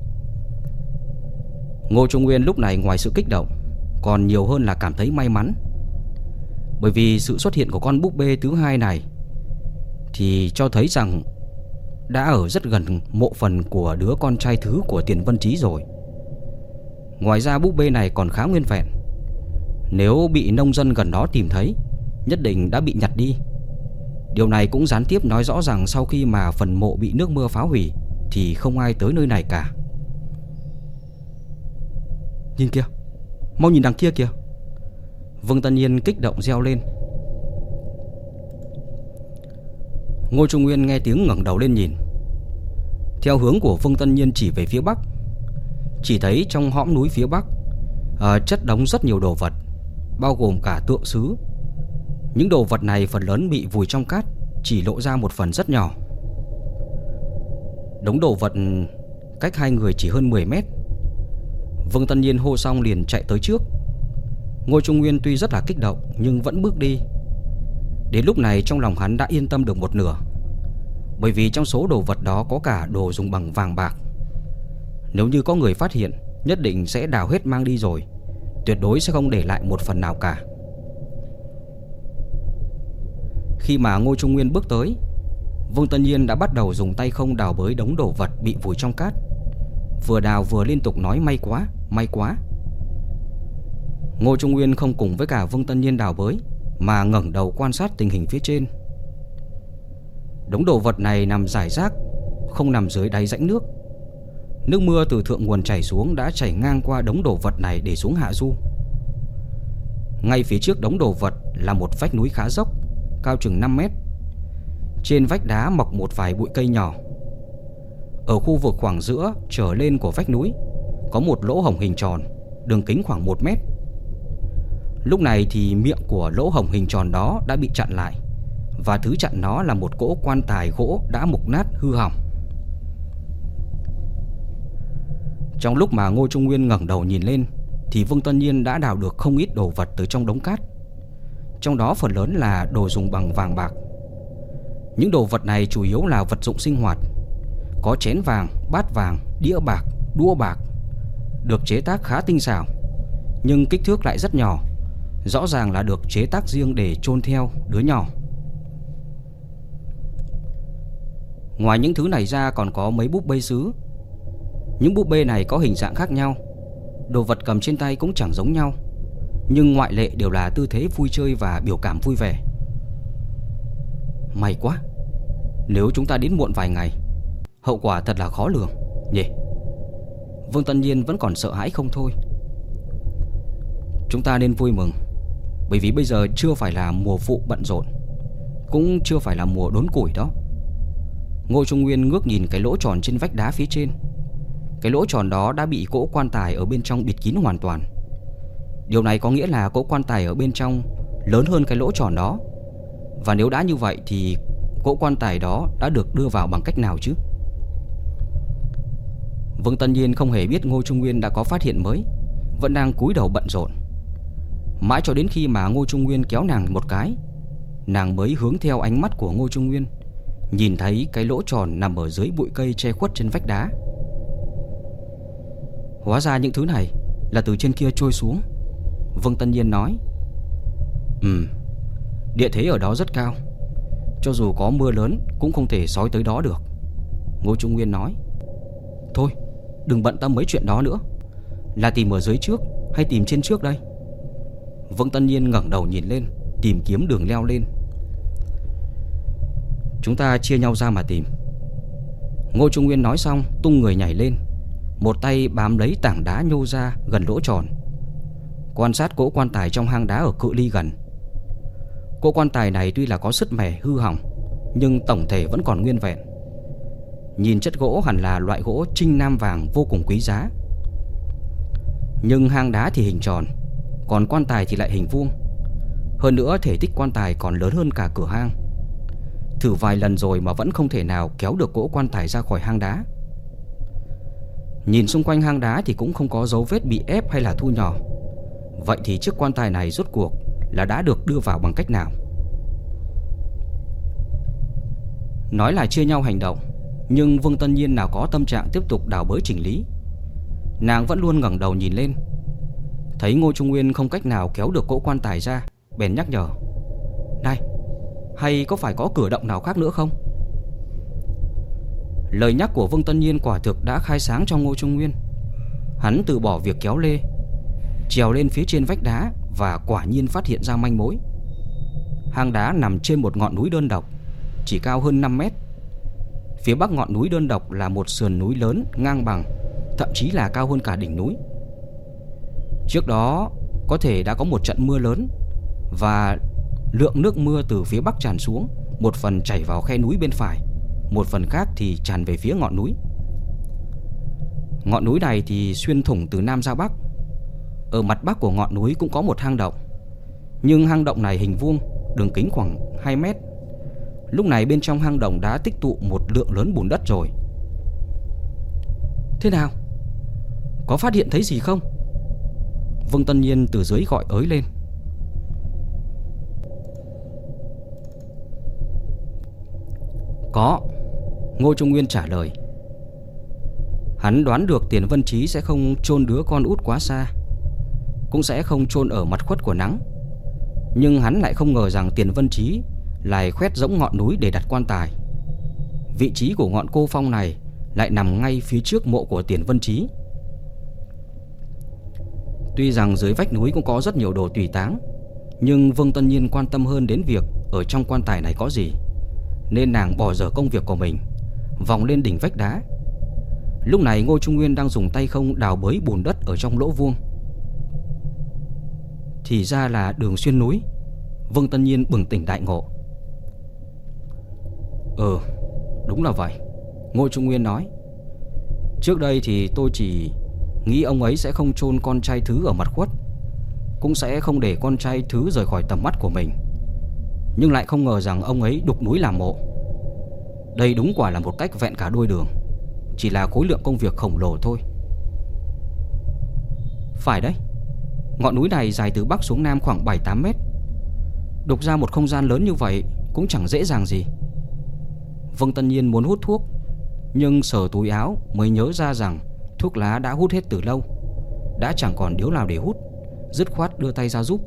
Ngô Trung Nguyên lúc này ngoài sự kích động, còn nhiều hơn là cảm thấy may mắn. Bởi vì sự xuất hiện của con búp bê thứ hai này thì cho thấy rằng đã ở rất gần mộ phần của đứa con trai thứ của Tiền Vân Chí rồi. Ngoài ra búp bê này còn khá nguyên vẹn. Nếu bị nông dân gần đó tìm thấy, nhất định đã bị nhặt đi. Điều này cũng gián tiếp nói rõ rằng sau khi mà phần mộ bị nước mưa phá hủy thì không ai tới nơi này cả. Nhìn kìa, mau nhìn đằng kia kìa. Vương Tân Nhiên kích động reo lên. Ngô Trung Nguyên nghe tiếng ngẩng đầu lên nhìn. Theo hướng của Vương Tân Nhiên chỉ về phía bắc, chỉ thấy trong hõm núi phía bắc chất đống rất nhiều đồ vật, bao gồm cả tượng sứ. Những đồ vật này phần lớn bị vùi trong cát, chỉ lộ ra một phần rất nhỏ. Đống đồ vật cách hai người chỉ hơn 10 mét. Vương Tân Nhiên hô xong liền chạy tới trước. Ngô Trung Nguyên tuy rất là kích động nhưng vẫn bước đi. Đến lúc này trong lòng hắn đã yên tâm được một nửa, bởi vì trong số đồ vật đó có cả đồ dùng bằng vàng bạc. Nếu như có người phát hiện, nhất định sẽ đào hết mang đi rồi, tuyệt đối sẽ không để lại một phần nào cả. Khi mà Ngô Trung Nguyên bước tới, Vương Tân Nhiên đã bắt đầu dùng tay không đào bới đống đồ vật bị vùi trong cát. Vừa đào vừa liên tục nói may quá, may quá. Ngô Trung Nguyên không cùng với cả Vương Tân Nhiên đào bới, mà ngẩng đầu quan sát tình hình phía trên. Đống đồ vật này nằm rải rác, không nằm dưới đáy rãnh nước. Nước mưa từ thượng nguồn chảy xuống đã chảy ngang qua đống đồ vật này để xuống hạ du. Ngay phía trước đống đồ vật là một vách núi khá dốc, cao chừng 5 mét. Trên vách đá mọc một vài bụi cây nhỏ. Ở khu vực khoảng giữa trở lên của vách núi có một lỗ hổng hình tròn, đường kính khoảng 1 mét. Lúc này thì miệng của lỗ hổng hình tròn đó đã bị chặn lại, và thứ chặn nó là một cỗ quan tài gỗ đã mục nát hư hỏng. Trong lúc mà Ngô Trung Nguyên ngẩng đầu nhìn lên thì Vương Tân Nhiên đã đào được không ít đồ vật từ trong đống cát. Trong đó phần lớn là đồ dùng bằng vàng bạc. Những đồ vật này chủ yếu là vật dụng sinh hoạt. Có chén vàng, bát vàng, đĩa bạc, đũa bạc, được chế tác khá tinh xảo, nhưng kích thước lại rất nhỏ, rõ ràng là được chế tác riêng để chôn theo đứa nhỏ. Ngoài những thứ này ra còn có mấy búp bê sứ. Những búp bê này có hình dạng khác nhau, đồ vật cầm trên tay cũng chẳng giống nhau, nhưng ngoại lệ đều là tư thế vui chơi và biểu cảm vui vẻ. May quá, nếu chúng ta đến muộn vài ngày, hậu quả thật là khó lường nhỉ. Vương Tân Nhiên vẫn còn sợ hãi không thôi. Chúng ta nên vui mừng, bởi vì bây giờ chưa phải là mùa vụ bận rộn, cũng chưa phải là mùa đốn củi đó. Ngô Trung Nguyên ngước nhìn cái lỗ tròn trên vách đá phía trên. Cái lỗ tròn đó đã bị cỗ quan tài ở bên trong bịt kín hoàn toàn. Điều này có nghĩa là cỗ quan tài ở bên trong lớn hơn cái lỗ tròn đó. Và nếu đã như vậy thì cỗ quan tài đó đã được đưa vào bằng cách nào chứ? Vương Tân Nhiên không hề biết Ngô Trung Nguyên đã có phát hiện mới, vẫn đang cúi đầu bận rộn. Mãi cho đến khi mà Ngô Trung Nguyên kéo nàng một cái, nàng mới hướng theo ánh mắt của Ngô Trung Nguyên, nhìn thấy cái lỗ tròn nằm ở dưới bụi cây che khuất trên vách đá. Hóa ra những thứ này là từ trên kia trôi xuống, Vương Tân Nhiên nói. Địa thế ở đó rất cao, cho dù có mưa lớn cũng không thể xói tới đó được, Ngô Trung Nguyên nói. Thôi, đừng bận tâm mấy chuyện đó nữa. Là tìm ở dưới trước hay tìm trên trước đây? Vương Tân Nhiên ngẩng đầu nhìn lên, tìm kiếm đường leo lên. Chúng ta chia nhau ra mà tìm. Ngô Trung Nguyên nói xong tung người nhảy lên, một tay bám lấy tảng đá nhô ra gần lỗ tròn, quan sát cỗ quan tài trong hang đá ở cự ly gần. Cỗ quan tài này tuy là có sứt mẻ hư hỏng, nhưng tổng thể vẫn còn nguyên vẹn. Nhìn chất gỗ hẳn là loại gỗ trinh nam vàng vô cùng quý giá. Nhưng hang đá thì hình tròn, còn quan tài thì lại hình vuông. Hơn nữa thể tích quan tài còn lớn hơn cả cửa hang. Thử vài lần rồi mà vẫn không thể nào kéo được cỗ quan tài ra khỏi hang đá. Nhìn xung quanh hang đá thì cũng không có dấu vết bị ép hay là thu nhỏ. Vậy thì chiếc quan tài này rốt cuộc là đã được đưa vào bằng cách nào? Nói là chia nhau hành động, nhưng Vương Tân Nhiên nào có tâm trạng tiếp tục đào bới chỉnh lý. Nàng vẫn luôn ngẩng đầu nhìn lên. Thấy Ngô Trung Nguyên không cách nào kéo được cỗ quan tài ra, bèn nhắc nhở. Này, hay có phải có cử động nào khác nữa không? Lời nhắc của Vương Tân Nhiên quả thực đã khai sáng cho Ngô Trung Nguyên. Hắn từ bỏ việc kéo lê, trèo lên phía trên vách đá và quả nhiên phát hiện ra manh mối. Hang đá nằm trên một ngọn núi đơn độc, chỉ cao hơn 5 mét. Phía bắc ngọn núi đơn độc là một sườn núi lớn ngang bằng, thậm chí là cao hơn cả đỉnh núi. Trước đó có thể đã có một trận mưa lớn, và lượng nước mưa từ phía bắc tràn xuống, một phần chảy vào khe núi bên phải, một phần khác thì tràn về phía ngọn núi. Ngọn núi này thì xuyên thủng từ nam ra bắc. Ở mặt bắc của ngọn núi cũng có một hang động, nhưng hang động này hình vuông, đường kính khoảng 2 mét. Lúc này bên trong hang động đã tích tụ một lượng lớn bùn đất rồi. Thế nào? Có phát hiện thấy gì không? Vương Tân Nhiên từ dưới gọi ới lên. Có. Ngô Trung Nguyên trả lời. Hắn đoán được Tiền Vân Chí sẽ không chôn đứa con út quá xa, cũng sẽ không chôn ở mặt khuất của nắng. Nhưng hắn lại không ngờ rằng Tiền Vân Chí lại khoét rỗng ngọn núi để đặt quan tài. Vị trí của ngọn cô phong này lại nằm ngay phía trước mộ của Tiền Vân Chí. Tuy rằng dưới vách núi cũng có rất nhiều đồ tùy táng, nhưng Vương Tân Nhiên quan tâm hơn đến việc ở trong quan tài này có gì, nên nàng bỏ dở công việc của mình, vòng lên đỉnh vách đá. Lúc này Ngô Trung Nguyên đang dùng tay không đào bới bùn đất ở trong lỗ vuông. Thì ra là đường xuyên núi. Vương Tân Nhiên bừng tỉnh đại ngộ. Đúng là vậy, Ngô Trung Nguyên nói. Trước đây thì tôi chỉ nghĩ ông ấy sẽ không chôn con trai thứ ở mặt khuất, cũng sẽ không để con trai thứ rời khỏi tầm mắt của mình, nhưng lại không ngờ rằng ông ấy đục núi làm mộ. Đây đúng quả là một cách vẹn cả đôi đường, chỉ là khối lượng công việc khổng lồ thôi. Phải đấy, ngọn núi này dài từ bắc xuống nam khoảng 7-8 mét. Đục ra một không gian lớn như vậy cũng chẳng dễ dàng gì. Vương Tân Nhiên muốn hút thuốc, nhưng sờ túi áo mới nhớ ra rằng thuốc lá đã hút hết từ lâu, đã chẳng còn điếu nào để hút, dứt khoát đưa tay ra giúp.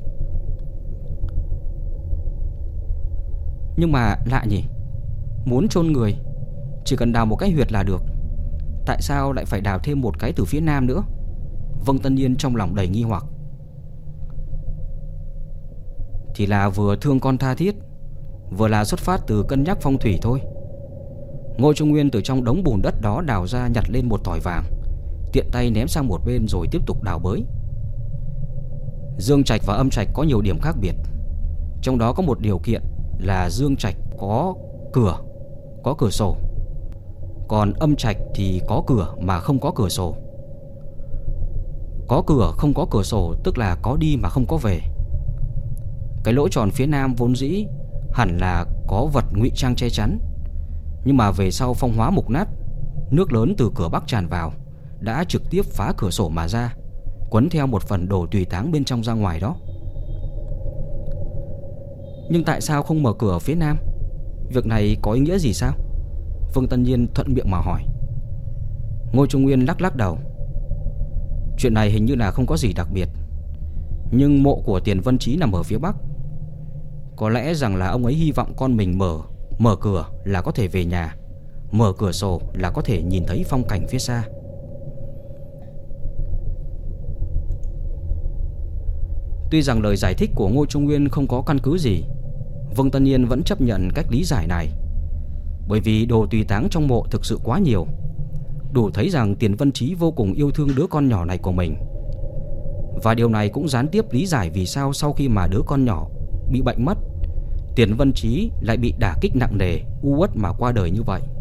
Nhưng mà lạ nhỉ, muốn chôn người chỉ cần đào một cái huyệt là được, tại sao lại phải đào thêm một cái từ phía nam nữa? Vương Tân Nhiên trong lòng đầy nghi hoặc. Thì là vừa thương con tha thiết, vừa là xuất phát từ cân nhắc phong thủy thôi. Ngô Trung Nguyên từ trong đống bùn đất đó đào ra nhặt lên một tỏi vàng, tiện tay ném sang một bên rồi tiếp tục đào bới. Dương trạch và âm trạch có nhiều điểm khác biệt, trong đó có một điều kiện là dương trạch có cửa sổ, còn âm trạch thì có cửa mà không có cửa sổ. Có cửa không có cửa sổ tức là có đi mà không có về. Cái lỗ tròn phía nam vốn dĩ hẳn là có vật ngụy trang che chắn, nhưng mà về sau phong hóa mục nát, nước lớn từ cửa bắc tràn vào đã trực tiếp phá cửa sổ mà ra, quấn theo một phần đồ tùy táng bên trong ra ngoài đó. Nhưng tại sao không mở cửa ở phía nam? Việc này có ý nghĩa gì sao? Vương Tân Nhiên thuận miệng mà hỏi. Ngô Trung Nguyên lắc lắc đầu. Chuyện này hình như là không có gì đặc biệt, nhưng mộ của Tiền Vân Chí nằm ở phía bắc. Có lẽ rằng là ông ấy hy vọng con mình mở cửa là có thể về nhà, mở cửa sổ là có thể nhìn thấy phong cảnh phía xa. Tuy rằng lời giải thích của Ngô Trung Nguyên không có căn cứ gì, Vương Tân Nhiên vẫn chấp nhận cách lý giải này, bởi vì đồ tùy táng trong mộ thực sự quá nhiều, đủ thấy rằng Tiền Vân Chí vô cùng yêu thương đứa con nhỏ này của mình. Và điều này cũng gián tiếp lý giải vì sao sau khi mà đứa con nhỏ bị bệnh mất, Tiền Vân Chí lại bị đả kích nặng nề, u uất mà qua đời như vậy.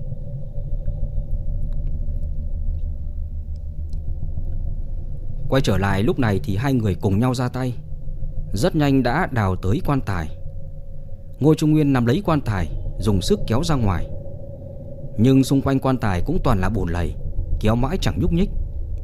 Quay trở lại lúc này thì hai người cùng nhau ra tay, rất nhanh đã đào tới quan tài. Ngô Trung Nguyên nắm lấy quan tài, dùng sức kéo ra ngoài, nhưng xung quanh quan tài cũng toàn là bùn lầy, kéo mãi chẳng nhúc nhích.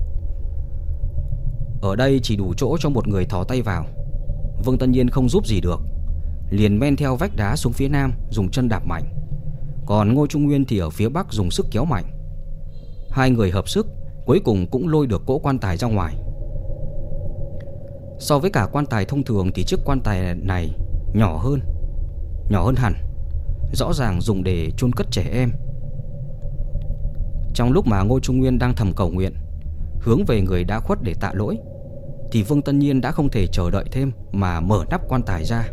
Ở đây chỉ đủ chỗ cho một người thò tay vào. Vương Tân Nhiên không giúp gì được, liền men theo vách đá xuống phía nam, dùng chân đạp mạnh. Còn Ngô Trung Nguyên thì ở phía bắc dùng sức kéo mạnh. Hai người hợp sức, cuối cùng cũng lôi được cỗ quan tài ra ngoài. So với cả quan tài thông thường thì chiếc quan tài này nhỏ hơn hẳn, rõ ràng dùng để chôn cất trẻ em. Trong lúc mà Ngô Trung Nguyên đang thầm cầu nguyện, hướng về người đã khuất để tạ lỗi, thì Vương Tân Nhiên đã không thể chờ đợi thêm mà mở nắp quan tài ra.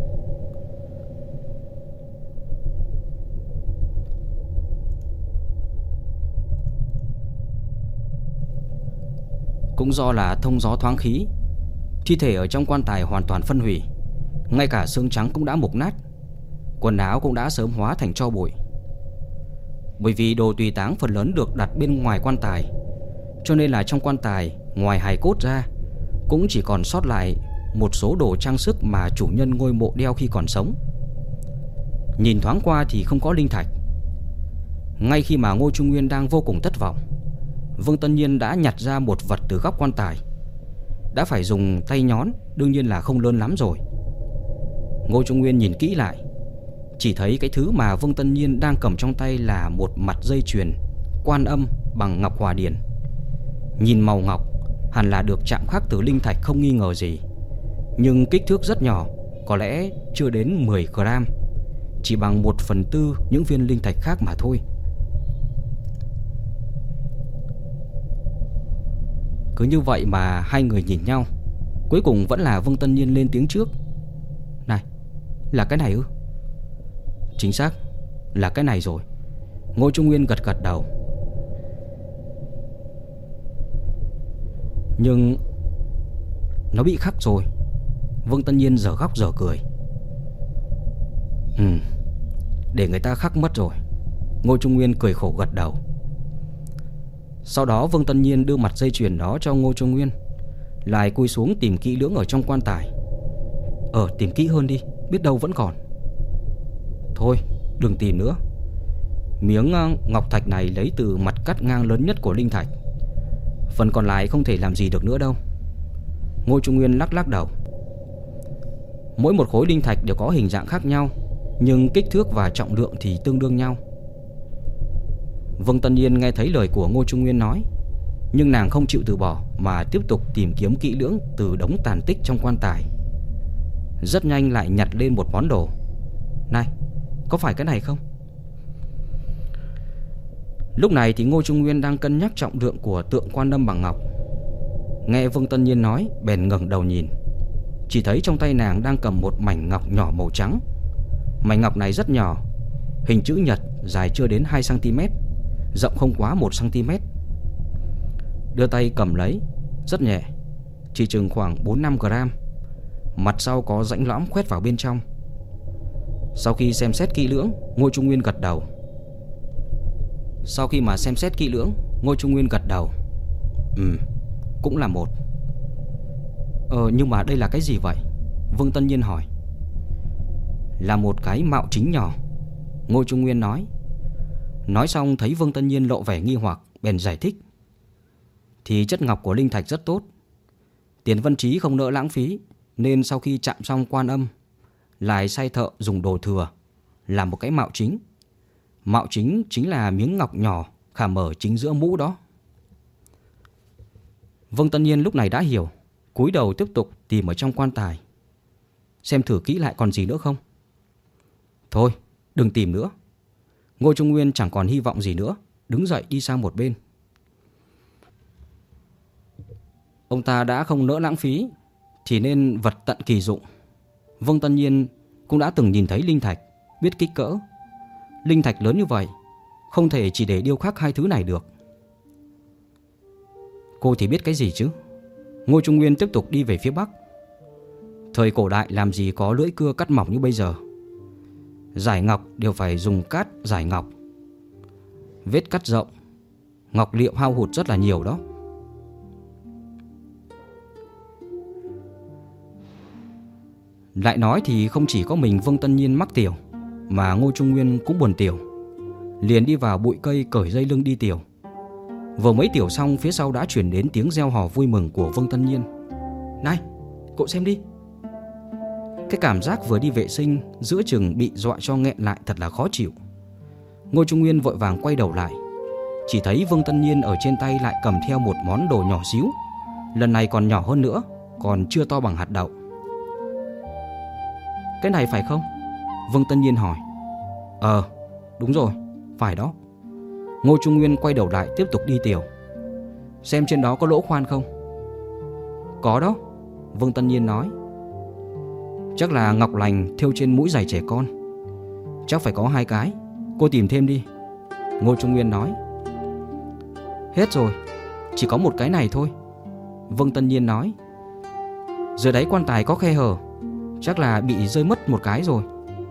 Cũng do là thông gió thoáng khí, thi thể ở trong quan tài hoàn toàn phân hủy, ngay cả xương trắng cũng đã mục nát, quần áo cũng đã sớm hóa thành tro bụi. Bởi vì đồ tùy táng phần lớn được đặt bên ngoài quan tài, cho nên là trong quan tài ngoài hài cốt ra cũng chỉ còn sót lại một số đồ trang sức mà chủ nhân ngôi mộ đeo khi còn sống. Nhìn thoáng qua thì không có linh thạch. Ngay khi mà Ngô Trung Nguyên đang vô cùng thất vọng, Vương Tân Nhiên đã nhặt ra một vật từ góc quan tài. đã phải dùng tay nhón, đương nhiên là không lớn lắm rồi. Ngô Trung Nguyên nhìn kỹ lại, chỉ thấy cái thứ mà Vương Tân Nhiên đang cầm trong tay là một mặt dây chuyền Quan Âm bằng ngọc hòa điển. Nhìn màu ngọc hẳn là được chạm khắc từ linh thạch không nghi ngờ gì, nhưng kích thước rất nhỏ, có lẽ chưa đến 10 gram, chỉ bằng 1/4 những viên linh thạch khác mà thôi. Cứ như vậy mà hai người nhìn nhau, cuối cùng vẫn là Vương Tân Nhiên lên tiếng trước. Này, là cái này ư? Chính xác, là cái này rồi. Ngô Trung Nguyên gật gật đầu. Nhưng nó bị khắc rồi. Vương Tân Nhiên dở khóc dở cười. Để người ta khắc mất rồi. Ngô Trung Nguyên cười khổ gật đầu. Sau đó Vương Tân Nhiên đưa mặt dây chuyền đó cho Ngô Trung Nguyên, lại cúi xuống tìm kỹ lưỡng ở trong quan tài. Tìm kỹ hơn đi, biết đâu vẫn còn. Thôi, đừng tìm nữa. Miếng ngọc thạch này lấy từ mặt cắt ngang lớn nhất của linh thạch, phần còn lại không thể làm gì được nữa đâu. Ngô Trung Nguyên lắc lắc đầu. Mỗi một khối linh thạch đều có hình dạng khác nhau, nhưng kích thước và trọng lượng thì tương đương nhau. Vương Tân Nhiên nghe thấy lời của Ngô Trung Nguyên nói, nhưng nàng không chịu từ bỏ mà tiếp tục tìm kiếm kỹ lưỡng từ đống tàn tích trong quan tài. Rất nhanh lại nhặt lên một món đồ. Này, có phải cái này không? Lúc này thì Ngô Trung Nguyên đang cân nhắc trọng lượng của tượng Quan Âm bằng ngọc. Nghe Vương Tân Nhiên nói, bèn ngẩng đầu nhìn. Chỉ thấy trong tay nàng đang cầm một mảnh ngọc nhỏ màu trắng. Mảnh ngọc này rất nhỏ, hình chữ nhật, dài chưa đến 2 cm, rộng không quá 1 cm. Đưa tay cầm lấy, rất nhẹ, chỉ chừng khoảng 4-5 gram. Mặt sau có rãnh lõm khoét vào bên trong. Sau khi xem xét kỹ lưỡng, Ngô Trung Nguyên gật đầu. Cũng là một. Nhưng mà đây là cái gì vậy? Vương Tân Nhiên hỏi. Là một cái mạo chính nhỏ, Ngô Trung Nguyên nói. Nói xong thấy Vương Tân Nhiên lộ vẻ nghi hoặc, bèn giải thích. Thì chất ngọc của linh thạch rất tốt, Tiền Vân Trí không nỡ lãng phí, nên sau khi chạm xong Quan Âm, lại sai thợ dùng đồ thừa làm một cái mạo chính. Mạo chính chính là miếng ngọc nhỏ khảm ở chính giữa mũ đó. Vương Tân Nhiên lúc này đã hiểu, cúi đầu tiếp tục tìm ở trong quan tài, xem thử kỹ lại còn gì nữa không. Thôi, đừng tìm nữa. Ngô Trung Nguyên chẳng còn hy vọng gì nữa, đứng dậy đi sang một bên. Ông ta đã không nỡ lãng phí thì nên vật tận kỳ dụng. Vương Tân Nhiên cũng đã từng nhìn thấy linh thạch, biết kích cỡ. Linh thạch lớn như vậy, không thể chỉ để điêu khắc hai thứ này được. Cô thì biết cái gì chứ? Ngô Trung Nguyên tiếp tục đi về phía bắc. Thời cổ đại làm gì có lưỡi cưa cắt mỏng như bây giờ. Giải ngọc đều phải dùng cát giải ngọc. Vết cắt rộng, ngọc liệu hao hụt rất là nhiều đó. Lại nói thì không chỉ có mình Vương Tân Nhiên mắc tiểu, mà Ngô Trung Nguyên cũng buồn tiểu. Liền đi vào bụi cây cởi dây lưng đi tiểu. Vừa mới tiểu xong, phía sau đã chuyển đến tiếng reo hò vui mừng của Vương Tân Nhiên. Này, cậu xem đi. Cái cảm giác vừa đi vệ sinh giữa chừng bị dọa cho nghẹn lại thật là khó chịu. Ngô Trung Nguyên vội vàng quay đầu lại, chỉ thấy Vương Tân Nhiên ở trên tay lại cầm theo một món đồ nhỏ xíu, lần này còn nhỏ hơn nữa, còn chưa to bằng hạt đậu. Cái này phải không? Vương Tân Nhiên hỏi. Đúng rồi, phải đó. Ngô Trung Nguyên quay đầu lại tiếp tục đi tiểu. Xem trên đó có lỗ khoan không? Có đó, Vương Tân Nhiên nói. Chắc là ngọc lành thêu trên mũi giày trẻ con. Chắc phải có 2 cái. Cô tìm thêm đi, Ngô Trung Nguyên nói. Hết rồi, chỉ có một cái này thôi, Vương Tân Nhiên nói. Dưới đáy quan tài có khe hở, chắc là bị rơi mất một cái rồi.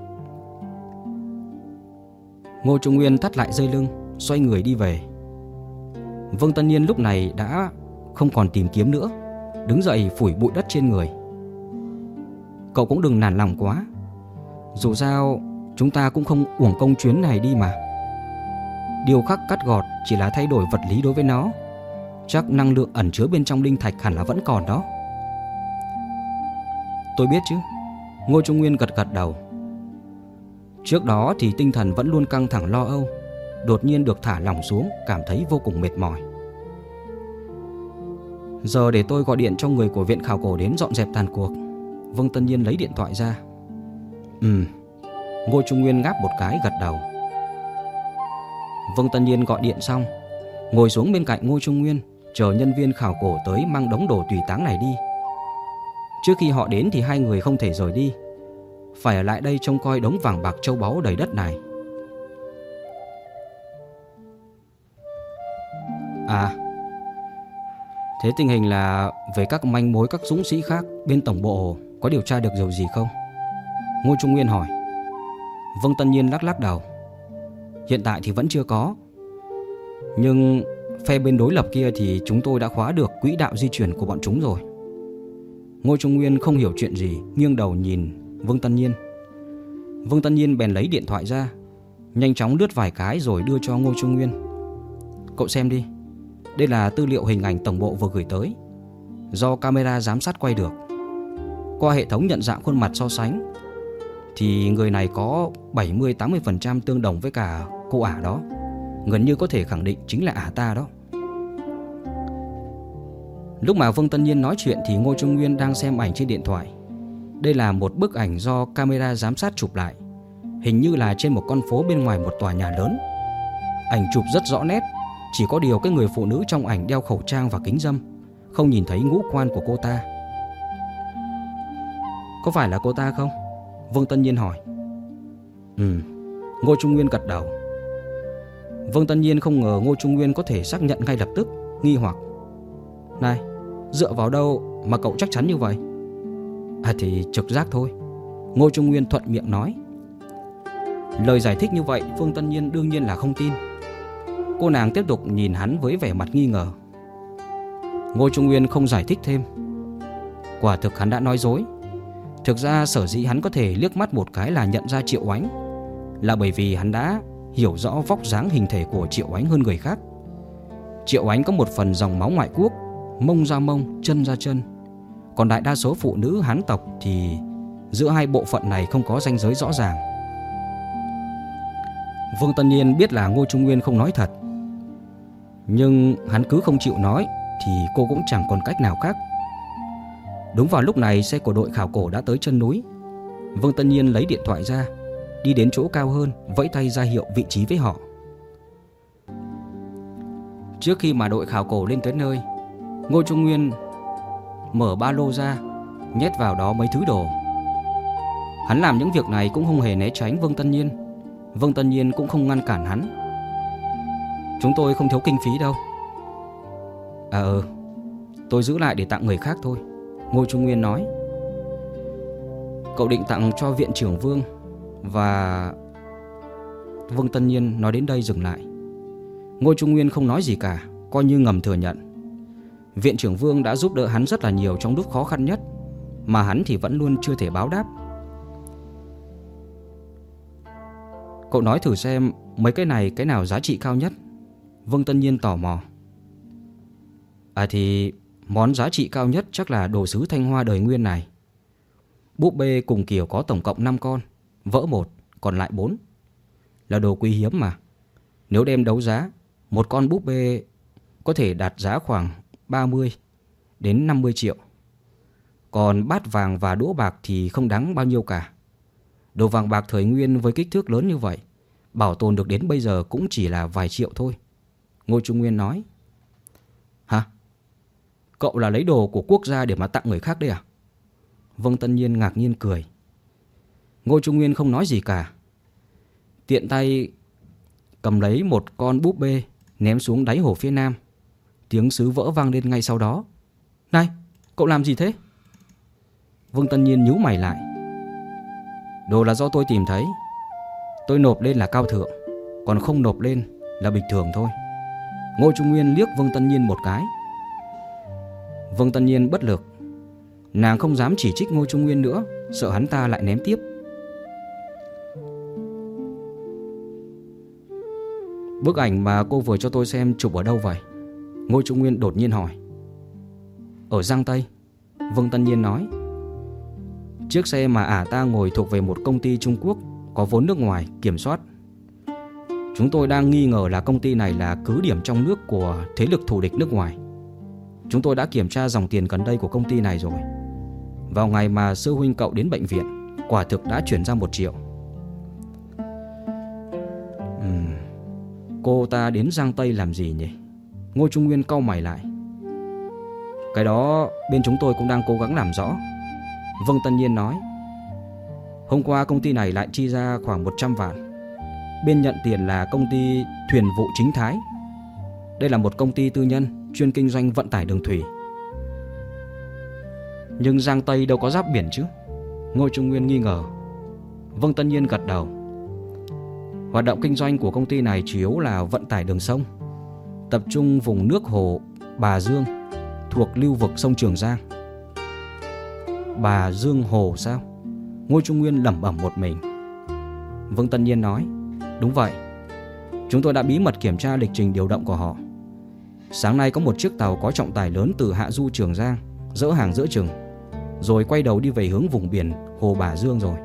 Ngô Trung Nguyên thắt lại dây lưng, xoay người đi về. Vương Tân Nhiên lúc này đã không còn tìm kiếm nữa, đứng dậy phủi bụi đất trên người. Cậu cũng đừng nản lòng quá, dù sao chúng ta cũng không uổng công chuyến này đi mà. Điêu khắc cắt gọt chỉ là thay đổi vật lý đối với nó, chắc năng lượng ẩn chứa bên trong linh thạch hẳn là vẫn còn đó. Tôi biết chứ. Ngô Trung Nguyên gật đầu. Trước đó thì tinh thần vẫn luôn căng thẳng lo âu, đột nhiên được thả lỏng xuống, cảm thấy vô cùng mệt mỏi. Giờ để tôi gọi điện cho người của viện khảo cổ đến dọn dẹp tàn cuộc. Vương Tân Nhiên lấy điện thoại ra. Ngô Trung Nguyên ngáp một cái gật đầu. Vương Tân Nhiên gọi điện xong, ngồi xuống bên cạnh Ngô Trung Nguyên, chờ nhân viên khảo cổ tới mang đống đồ tùy táng này đi. Trước khi họ đến thì hai người không thể rời đi, phải ở lại đây trông coi đống vàng bạc châu báu đầy đất này. Thế tình hình là về các manh mối các dũng sĩ khác bên tổng bộ có điều tra được điều gì không? Ngô Trung Nguyên hỏi. Vương Tân Nhiên lắc đầu. Hiện tại thì vẫn chưa có. Nhưng phe bên đối lập kia thì chúng tôi đã khóa được quỹ đạo di chuyển của bọn chúng rồi. Ngô Trung Nguyên không hiểu chuyện gì, nghiêng đầu nhìn Vương Tân Nhiên. Vương Tân Nhiên bèn lấy điện thoại ra, nhanh chóng lướt vài cái rồi đưa cho Ngô Trung Nguyên. Cậu xem đi. Đây là tư liệu hình ảnh tổng bộ vừa gửi tới, do camera giám sát quay được. Qua hệ thống nhận dạng khuôn mặt so sánh thì người này có 70-80% tương đồng với cả cô ả đó. Gần như có thể khẳng định chính là ả ta đó. Lúc mà Vương Tân Nhiên nói chuyện thì Ngô Trung Nguyên đang xem ảnh trên điện thoại. Đây là một bức ảnh do camera giám sát chụp lại, hình như là trên một con phố bên ngoài một tòa nhà lớn. Ảnh chụp rất rõ nét, chỉ có điều cái người phụ nữ trong ảnh đeo khẩu trang và kính râm, không nhìn thấy ngũ quan của cô ta. Có phải là cô ta không? Vương Tân Nhiên hỏi. Ngô Trung Nguyên gật đầu. Vương Tân Nhiên không ngờ Ngô Trung Nguyên có thể xác nhận ngay lập tức, nghi hoặc. Này, dựa vào đâu mà cậu chắc chắn như vậy? Thì trực giác thôi, Ngô Trung Nguyên thuận miệng nói. Lời giải thích như vậy Vương Tân Nhiên đương nhiên là không tin. Cô nàng tiếp tục nhìn hắn với vẻ mặt nghi ngờ. Ngô Trung Nguyên không giải thích thêm. Quả thực hắn đã nói dối. Thực ra sở dĩ hắn có thể liếc mắt một cái là nhận ra Triệu Oánh là bởi vì hắn đã hiểu rõ vóc dáng hình thể của Triệu Oánh hơn người khác. Triệu Oánh có một phần dòng máu ngoại quốc, mông ra mông, chân ra chân. Còn đại đa số phụ nữ Hán tộc thì giữa hai bộ phận này không có ranh giới rõ ràng. Vương Tân Nhiên biết là Ngô Trung Nguyên không nói thật, nhưng hắn cứ không chịu nói thì cô cũng chẳng còn cách nào khác. Đúng vào lúc này, xe của đội khảo cổ đã tới chân núi. Vương Tân Nhiên lấy điện thoại ra, đi đến chỗ cao hơn, vẫy tay ra hiệu vị trí với họ. Trước khi mà đội khảo cổ lên tới nơi, Ngô Trung Nguyên mở ba lô ra, nhét vào đó mấy thứ đồ. Hắn làm những việc này cũng không hề né tránh Vương Tân Nhiên. Vương Tân Nhiên cũng không ngăn cản hắn. Chúng tôi không thiếu kinh phí đâu. Tôi giữ lại để tặng người khác thôi, Ngô Trung Nguyên nói. Cậu định tặng cho viện trưởng Vương và... Vương Tân Nhiên nói đến đây dừng lại. Ngô Trung Nguyên không nói gì cả, coi như ngầm thừa nhận. Viện trưởng Vương đã giúp đỡ hắn rất là nhiều trong lúc khó khăn nhất, mà hắn thì vẫn luôn chưa thể báo đáp. Cậu nói thử xem mấy cái này cái nào giá trị cao nhất? Vương Tân Nhiên tò mò. Thì món giá trị cao nhất chắc là đồ sứ Thanh Hoa đời Nguyên này. Búp bê cùng kiểu có tổng cộng 5 con, vỡ 1, còn lại 4. Là đồ quý hiếm mà. Nếu đem đấu giá, một con búp bê có thể đạt giá khoảng 30 đến 50 triệu. Còn bát vàng và đũa bạc thì không đáng bao nhiêu cả. Đồ vàng bạc thời Nguyên với kích thước lớn như vậy, bảo tồn được đến bây giờ cũng chỉ là vài triệu thôi, Ngô Trung Nguyên nói. Hả? Cậu là lấy đồ của quốc gia để mà tặng người khác đấy à? Vương Tân Nhiên ngạc nhiên cười. Ngô Trung Nguyên không nói gì cả, tiện tay cầm lấy một con búp bê ném xuống đáy hồ phía nam. Tiếng sứ vỡ vang lên ngay sau đó. Này, cậu làm gì thế? Vương Tân Nhiên nhíu mày lại. Đồ là do tôi tìm thấy. Tôi nộp lên là cao thượng, còn không nộp lên là bình thường thôi. Ngô Trung Nguyên liếc Vương Tân Nhiên một cái. Vương Tân Nhiên bất lực. Nàng không dám chỉ trích Ngô Trung Nguyên nữa, sợ hắn ta lại ném tiếp. Bức ảnh mà cô vừa cho tôi xem chụp ở đâu vậy? Ngô Trung Nguyên đột nhiên hỏi. Ở Giang Tây, Vương Tân Nhiên nói. Chiếc xe mà ả ta ngồi thuộc về một công ty Trung Quốc có vốn nước ngoài kiểm soát. Chúng tôi đang nghi ngờ là công ty này là cứ điểm trong nước của thế lực thù địch nước ngoài. Chúng tôi đã kiểm tra dòng tiền gần đây của công ty này rồi. Vào ngày mà sư huynh cậu đến bệnh viện, quả thực đã chuyển ra 1 triệu. Cô ta đến Giang Tây làm gì nhỉ? Ngô Trung Nguyên cau mày lại. Cái đó bên chúng tôi cũng đang cố gắng làm rõ. Vương Tân Nhiên nói. Hôm qua công ty này lại chi ra khoảng 100 vạn. Bên nhận tiền là công ty Thuyền vụ Chính Thái. Đây là một công ty tư nhân chuyên kinh doanh vận tải đường thủy. Nhưng Giang Tây đâu có giáp biển chứ? Ngô Trung Nguyên nghi ngờ. Vương Tân Nhiên gật đầu. Hoạt động kinh doanh của công ty này chủ yếu là vận tải đường sông, tập trung vùng nước hồ Bà Dương thuộc lưu vực sông Trường Giang. Bà Dương Hồ sao? Ngô Trung Nguyên lẩm bẩm một mình. Vương Tân Nhiên nói. Đúng vậy. Chúng tôi đã bí mật kiểm tra lịch trình điều động của họ. Sáng nay có một chiếc tàu có trọng tải lớn từ hạ du Trường Giang dỡ hàng giữa chừng, rồi quay đầu đi về hướng vùng biển hồ Bà Dương rồi.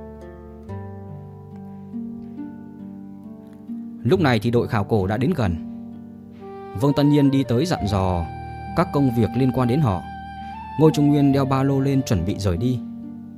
Lúc này thì đội khảo cổ đã đến gần. Vương Tân Nhiên đi tới dặn dò các công việc liên quan đến họ. Ngô Trung Nguyên đeo ba lô lên chuẩn bị rời đi.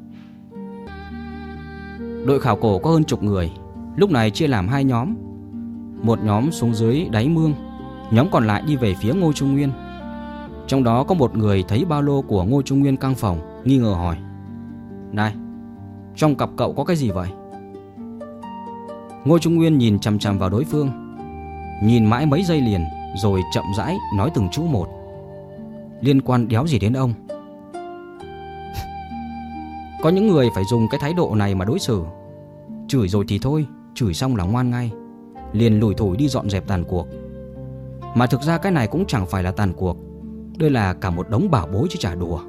Đội khảo cổ có hơn chục người, lúc này chia làm 2 nhóm. Một nhóm xuống dưới đáy mương, nhóm còn lại đi về phía Ngô Trung Nguyên. Trong đó có một người thấy ba lô của Ngô Trung Nguyên căng phòng, nghi ngờ hỏi. Này, trong cặp cậu có cái gì vậy? Ngô Trung Nguyên nhìn chằm chằm vào đối phương, nhìn mãi mấy giây liền, rồi chậm rãi nói từng chữ một. Liên quan đéo gì đến ông. Có những người phải dùng cái thái độ này mà đối xử. Chửi rồi thì thôi, chửi xong là ngoan ngay, liền lủi thủi đi dọn dẹp tàn cuộc. Mà thực ra cái này cũng chẳng phải là tàn cuộc, đây là cả một đống bảo bối chứ chả đùa.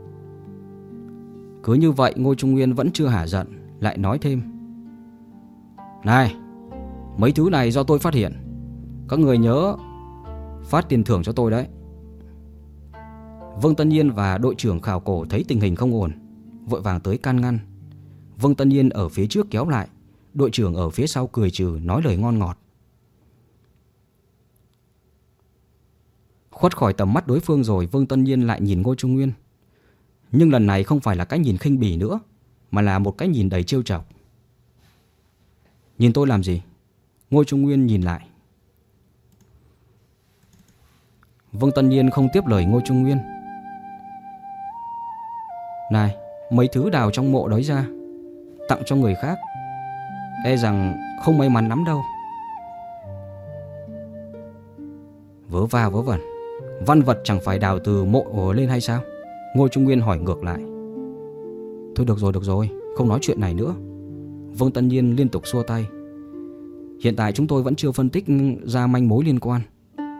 Cứ như vậy Ngô Trung Nguyên vẫn chưa hả giận, lại nói thêm. Này, mấy thứ này do tôi phát hiện, các người nhớ phát tiền thưởng cho tôi đấy. Vương Tân Nhiên và đội trưởng khảo cổ thấy tình hình không ổn, vội vàng tới can ngăn. Vương Tân Nhiên ở phía trước kéo lại, đội trưởng ở phía sau cười trừ nói lời ngon ngọt. Khuất khỏi tầm mắt đối phương rồi, Vương Tân Nhiên lại nhìn Ngô Trung Nguyên. Nhưng lần này không phải là cái nhìn khinh bỉ nữa, mà là một cái nhìn đầy trêu chọc. Nhìn tôi làm gì? Ngô Trung Nguyên nhìn lại. Vương Tân Nhiên không tiếp lời Ngô Trung Nguyên. Này, mấy thứ đào trong mộ đấy ra, tặng cho người khác, e rằng không may mắn lắm đâu. Vớ va vớ vẩn, văn vật chẳng phải đào từ mộ lên hay sao? Ngô Trung Nguyên hỏi ngược lại. Thôi được rồi, không nói chuyện này nữa. Vương Tân Nhiên liên tục xua tay. Hiện tại chúng tôi vẫn chưa phân tích ra manh mối liên quan.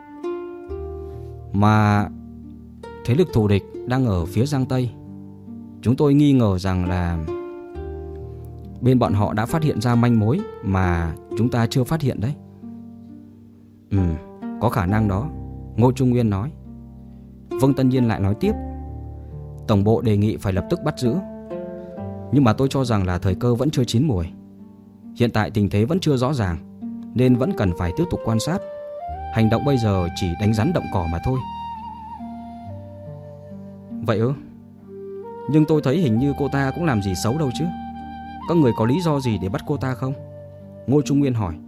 Mà thế lực thù địch đang ở phía Giang Tây. Chúng tôi nghi ngờ rằng là bên bọn họ đã phát hiện ra manh mối mà chúng ta chưa phát hiện đấy. Có khả năng đó, Ngô Trung Nguyên nói. Vương Tân Nhiên lại nói tiếp. Tổng bộ đề nghị phải lập tức bắt giữ, nhưng mà tôi cho rằng là thời cơ vẫn chưa chín muồi. Hiện tại tình thế vẫn chưa rõ ràng, nên vẫn cần phải tiếp tục quan sát. Hành động bây giờ chỉ đánh rắn động cỏ mà thôi. Vậy ư? Nhưng tôi thấy hình như cô ta cũng làm gì xấu đâu chứ. Các người có lý do gì để bắt cô ta không? Ngô Trung Nguyên hỏi.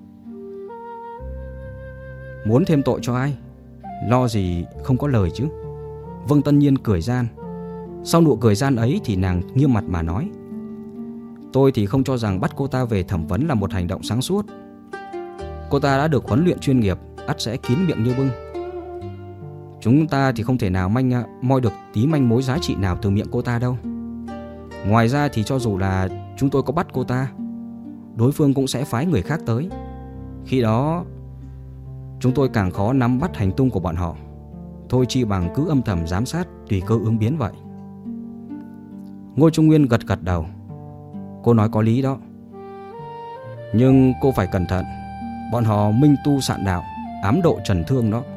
Muốn thêm tội cho ai? Lo gì không có lời chứ. Vương Tân Nhiên cười gian. Sau nụ cười gian ấy thì nàng nghiêm mặt mà nói. Tôi thì không cho rằng bắt cô ta về thẩm vấn là một hành động sáng suốt. Cô ta đã được huấn luyện chuyên nghiệp, ắt sẽ kín miệng như bưng. Chúng ta thì không thể nào moi được tí manh mối giá trị nào từ miệng cô ta đâu. Ngoài ra thì cho dù là chúng tôi có bắt cô ta, đối phương cũng sẽ phái người khác tới. Khi đó chúng tôi càng khó nắm bắt hành tung của bọn họ. Thôi chi bằng cứ âm thầm giám sát, tùy cơ ứng biến vậy. Ngô Trung Nguyên gật gật đầu. Cô nói có lý đó. Nhưng cô phải cẩn thận, bọn họ minh tu sạn đạo, ám độ trần thương đó.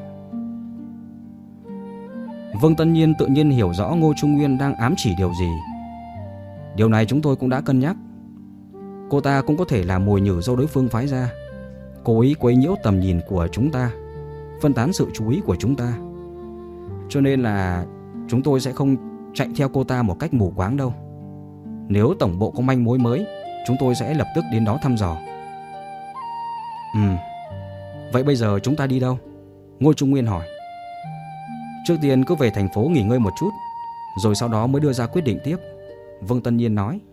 Vương Tân Nhiên tự nhiên hiểu rõ Ngô Trung Nguyên đang ám chỉ điều gì. Điều này chúng tôi cũng đã cân nhắc. Cô ta cũng có thể là mồi nhử do đối phương phái ra, cố ý quấy nhiễu tầm nhìn của chúng ta, phân tán sự chú ý của chúng ta. Cho nên là chúng tôi sẽ không chạy theo cô ta một cách mù quáng đâu. Nếu tổng bộ có manh mối mới, chúng tôi sẽ lập tức đến đó thăm dò. Vậy bây giờ chúng ta đi đâu? Ngô Trung Nguyên hỏi. Trước tiên cứ về thành phố nghỉ ngơi một chút, rồi sau đó mới đưa ra quyết định tiếp, Vương Tân Nhiên nói.